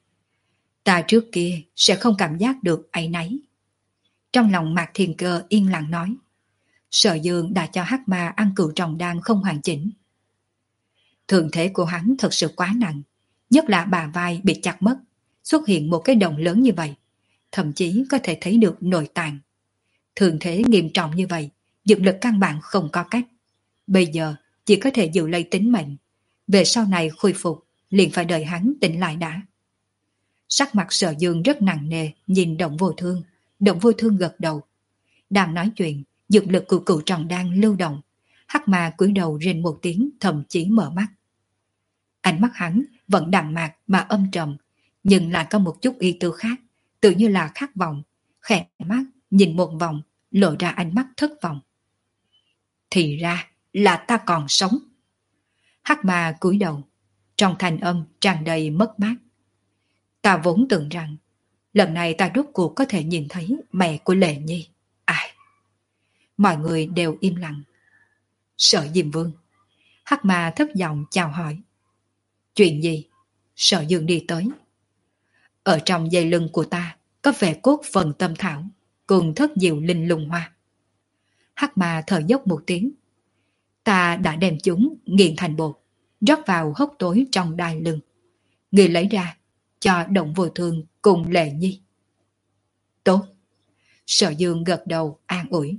S1: Ta trước kia sẽ không cảm giác được áy náy. Trong lòng Mạc Thiên Cơ yên lặng nói. Sở Dương đã cho hắc ma ăn cửu trọng đan không hoàn chỉnh. Thường thế của hắn thật sự quá nặng, nhất là bả vai bị chặt mất, xuất hiện một cái động lớn như vậy, thậm chí có thể thấy được nội tạng. Thường thế nghiêm trọng như vậy, dược lực căn bản không có cách. Bây giờ chỉ có thể giữ lấy tính mệnh, về sau này khôi phục liền phải đợi hắn tỉnh lại đã. Sắc mặt Sở Dương rất nặng nề nhìn Động Vô Thương. Động Vô Thương gật đầu. Đang nói chuyện, dược lực của cửu trọng đan lưu động. Hắc ma cúi đầu rên một tiếng, thậm chí mở mắt. Ánh mắt hắn vẫn đạm mạc mà âm trầm, nhưng lại có một chút ý tư khác, tự như là khát vọng. Khẽ mắt nhìn một vòng, lộ ra ánh mắt thất vọng. Thì ra là ta còn sống. Hắc ma cúi đầu, trong thanh âm tràn đầy mất mát. Ta vốn tưởng rằng lần này ta rốt cuộc có thể nhìn thấy mẹ của Lệ Nhi. Ai? Mọi người đều im lặng. Sở Diêm Vương. Hắc ma thấp giọng chào hỏi. Chuyện gì? Sở Dương đi tới. Ở trong dây lưng của ta có vẻ cốt phần tâm thảo cùng thất diệu linh lung hoa. Hắc ma thở dốc một tiếng. Ta đã đem chúng nghiền thành bột, rót vào hốc tối trong đai lưng. Người lấy ra cho Động Vô Thương cùng Lệ Nhi. Tốt. Sở Dương gật đầu an ủi.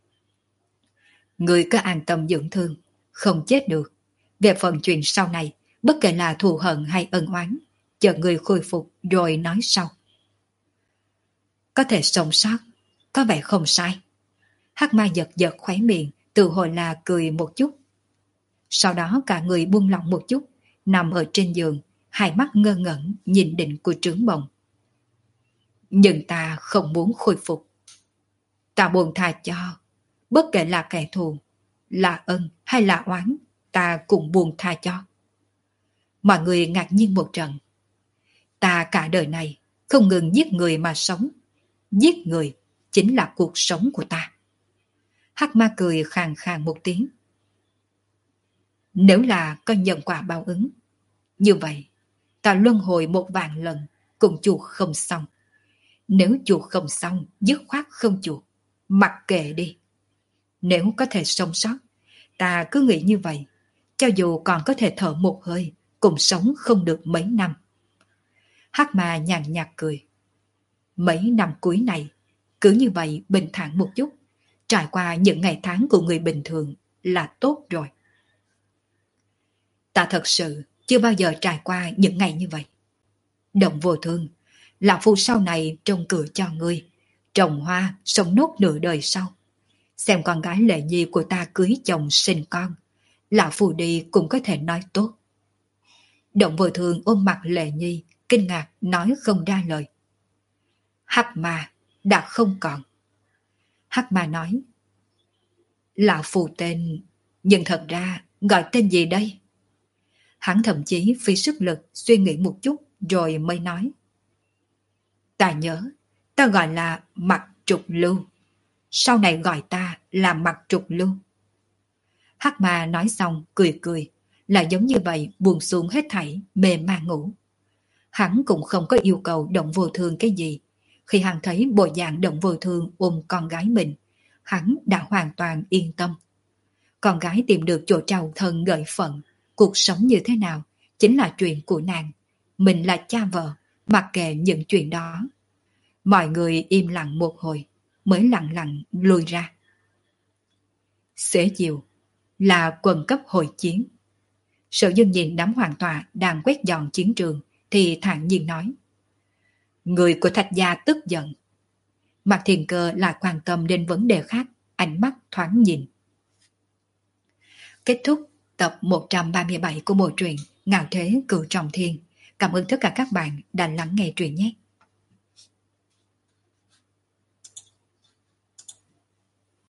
S1: Người cứ an tâm dưỡng thương, không chết được. Về phần chuyện sau này, bất kể là thù hận hay ân oán, chờ người khôi phục rồi nói sau. Có thể sống sót, có vẻ không sai. Hắc ma giật giật khóe miệng, tự hồi là cười một chút. Sau đó cả người buông lỏng một chút, nằm ở trên giường, hai mắt ngơ ngẩn nhìn định của Trướng Bồng. Nhưng ta không muốn khôi phục. Ta buông tha cho, bất kể là kẻ thù, là ân hay là oán, ta cũng buông tha cho. Mọi người ngạc nhiên một trận. Ta cả đời này không ngừng giết người mà sống. Giết người chính là cuộc sống của ta. Hắc ma cười khàn khàn một tiếng. Nếu là có nhân quả báo ứng, như vậy ta luân hồi một vạn lần cũng chuộc không xong. Nếu chuộc không xong, dứt khoát không chuộc, mặc kệ đi. Nếu có thể sống sót, ta cứ nghĩ như vậy, cho dù còn có thể thở một hơi, cũng sống không được mấy năm. Hắc ma nhàn nhạt cười. Mấy năm cuối này, cứ như vậy bình thản một chút, trải qua những ngày tháng của người bình thường là tốt rồi. Ta thật sự chưa bao giờ trải qua những ngày như vậy. Động Vô Thương, lão phu sau này trông cửa cho ngươi, trồng hoa, sống nốt nửa đời sau. Xem con gái Lệ Nhi của ta cưới chồng sinh con, lão phu đi cũng có thể nói tốt. Động Vô Thương ôm mặt Lệ Nhi, kinh ngạc nói không ra lời. Hắc ma đã không còn. Hắc ma nói. Lão phu tên, nhưng thật ra gọi tên gì đây? Hắn thậm chí phí sức lực suy nghĩ một chút rồi mới nói. Ta nhớ, ta gọi là Mặc Trục Lưu. Sau này gọi ta là Mặc Trục Lưu. Hắc ma nói xong cười cười, là giống như vậy buông xuống hết thảy, mê man ngủ. Hắn cũng không có yêu cầu Động Vô Thương cái gì. Khi hắn thấy bộ dạng Động Vô Thương ôm con gái mình, hắn đã hoàn toàn yên tâm. Con gái tìm được chỗ trao thân gợi phận, cuộc sống như thế nào chính là chuyện của nàng. Mình là cha vợ, mặc kệ những chuyện đó. Mọi người im lặng một hồi, mới lặng lặng lùi ra. Xế chiều là quần cấp hội chiến. Sở Dương nhìn đám hoàng tọa đang quét dọn chiến trường thì thản nhiên nói. Người của Thạch gia tức giận. Mạc Thiên Cơ lại quan tâm đến vấn đề khác, ánh mắt thoáng nhìn. Kết thúc tập một trăm ba mươi bảy của bộ truyện Ngạo Thế Cửu Trọng Thiên. Cảm ơn tất cả các bạn đã lắng nghe truyện nhé.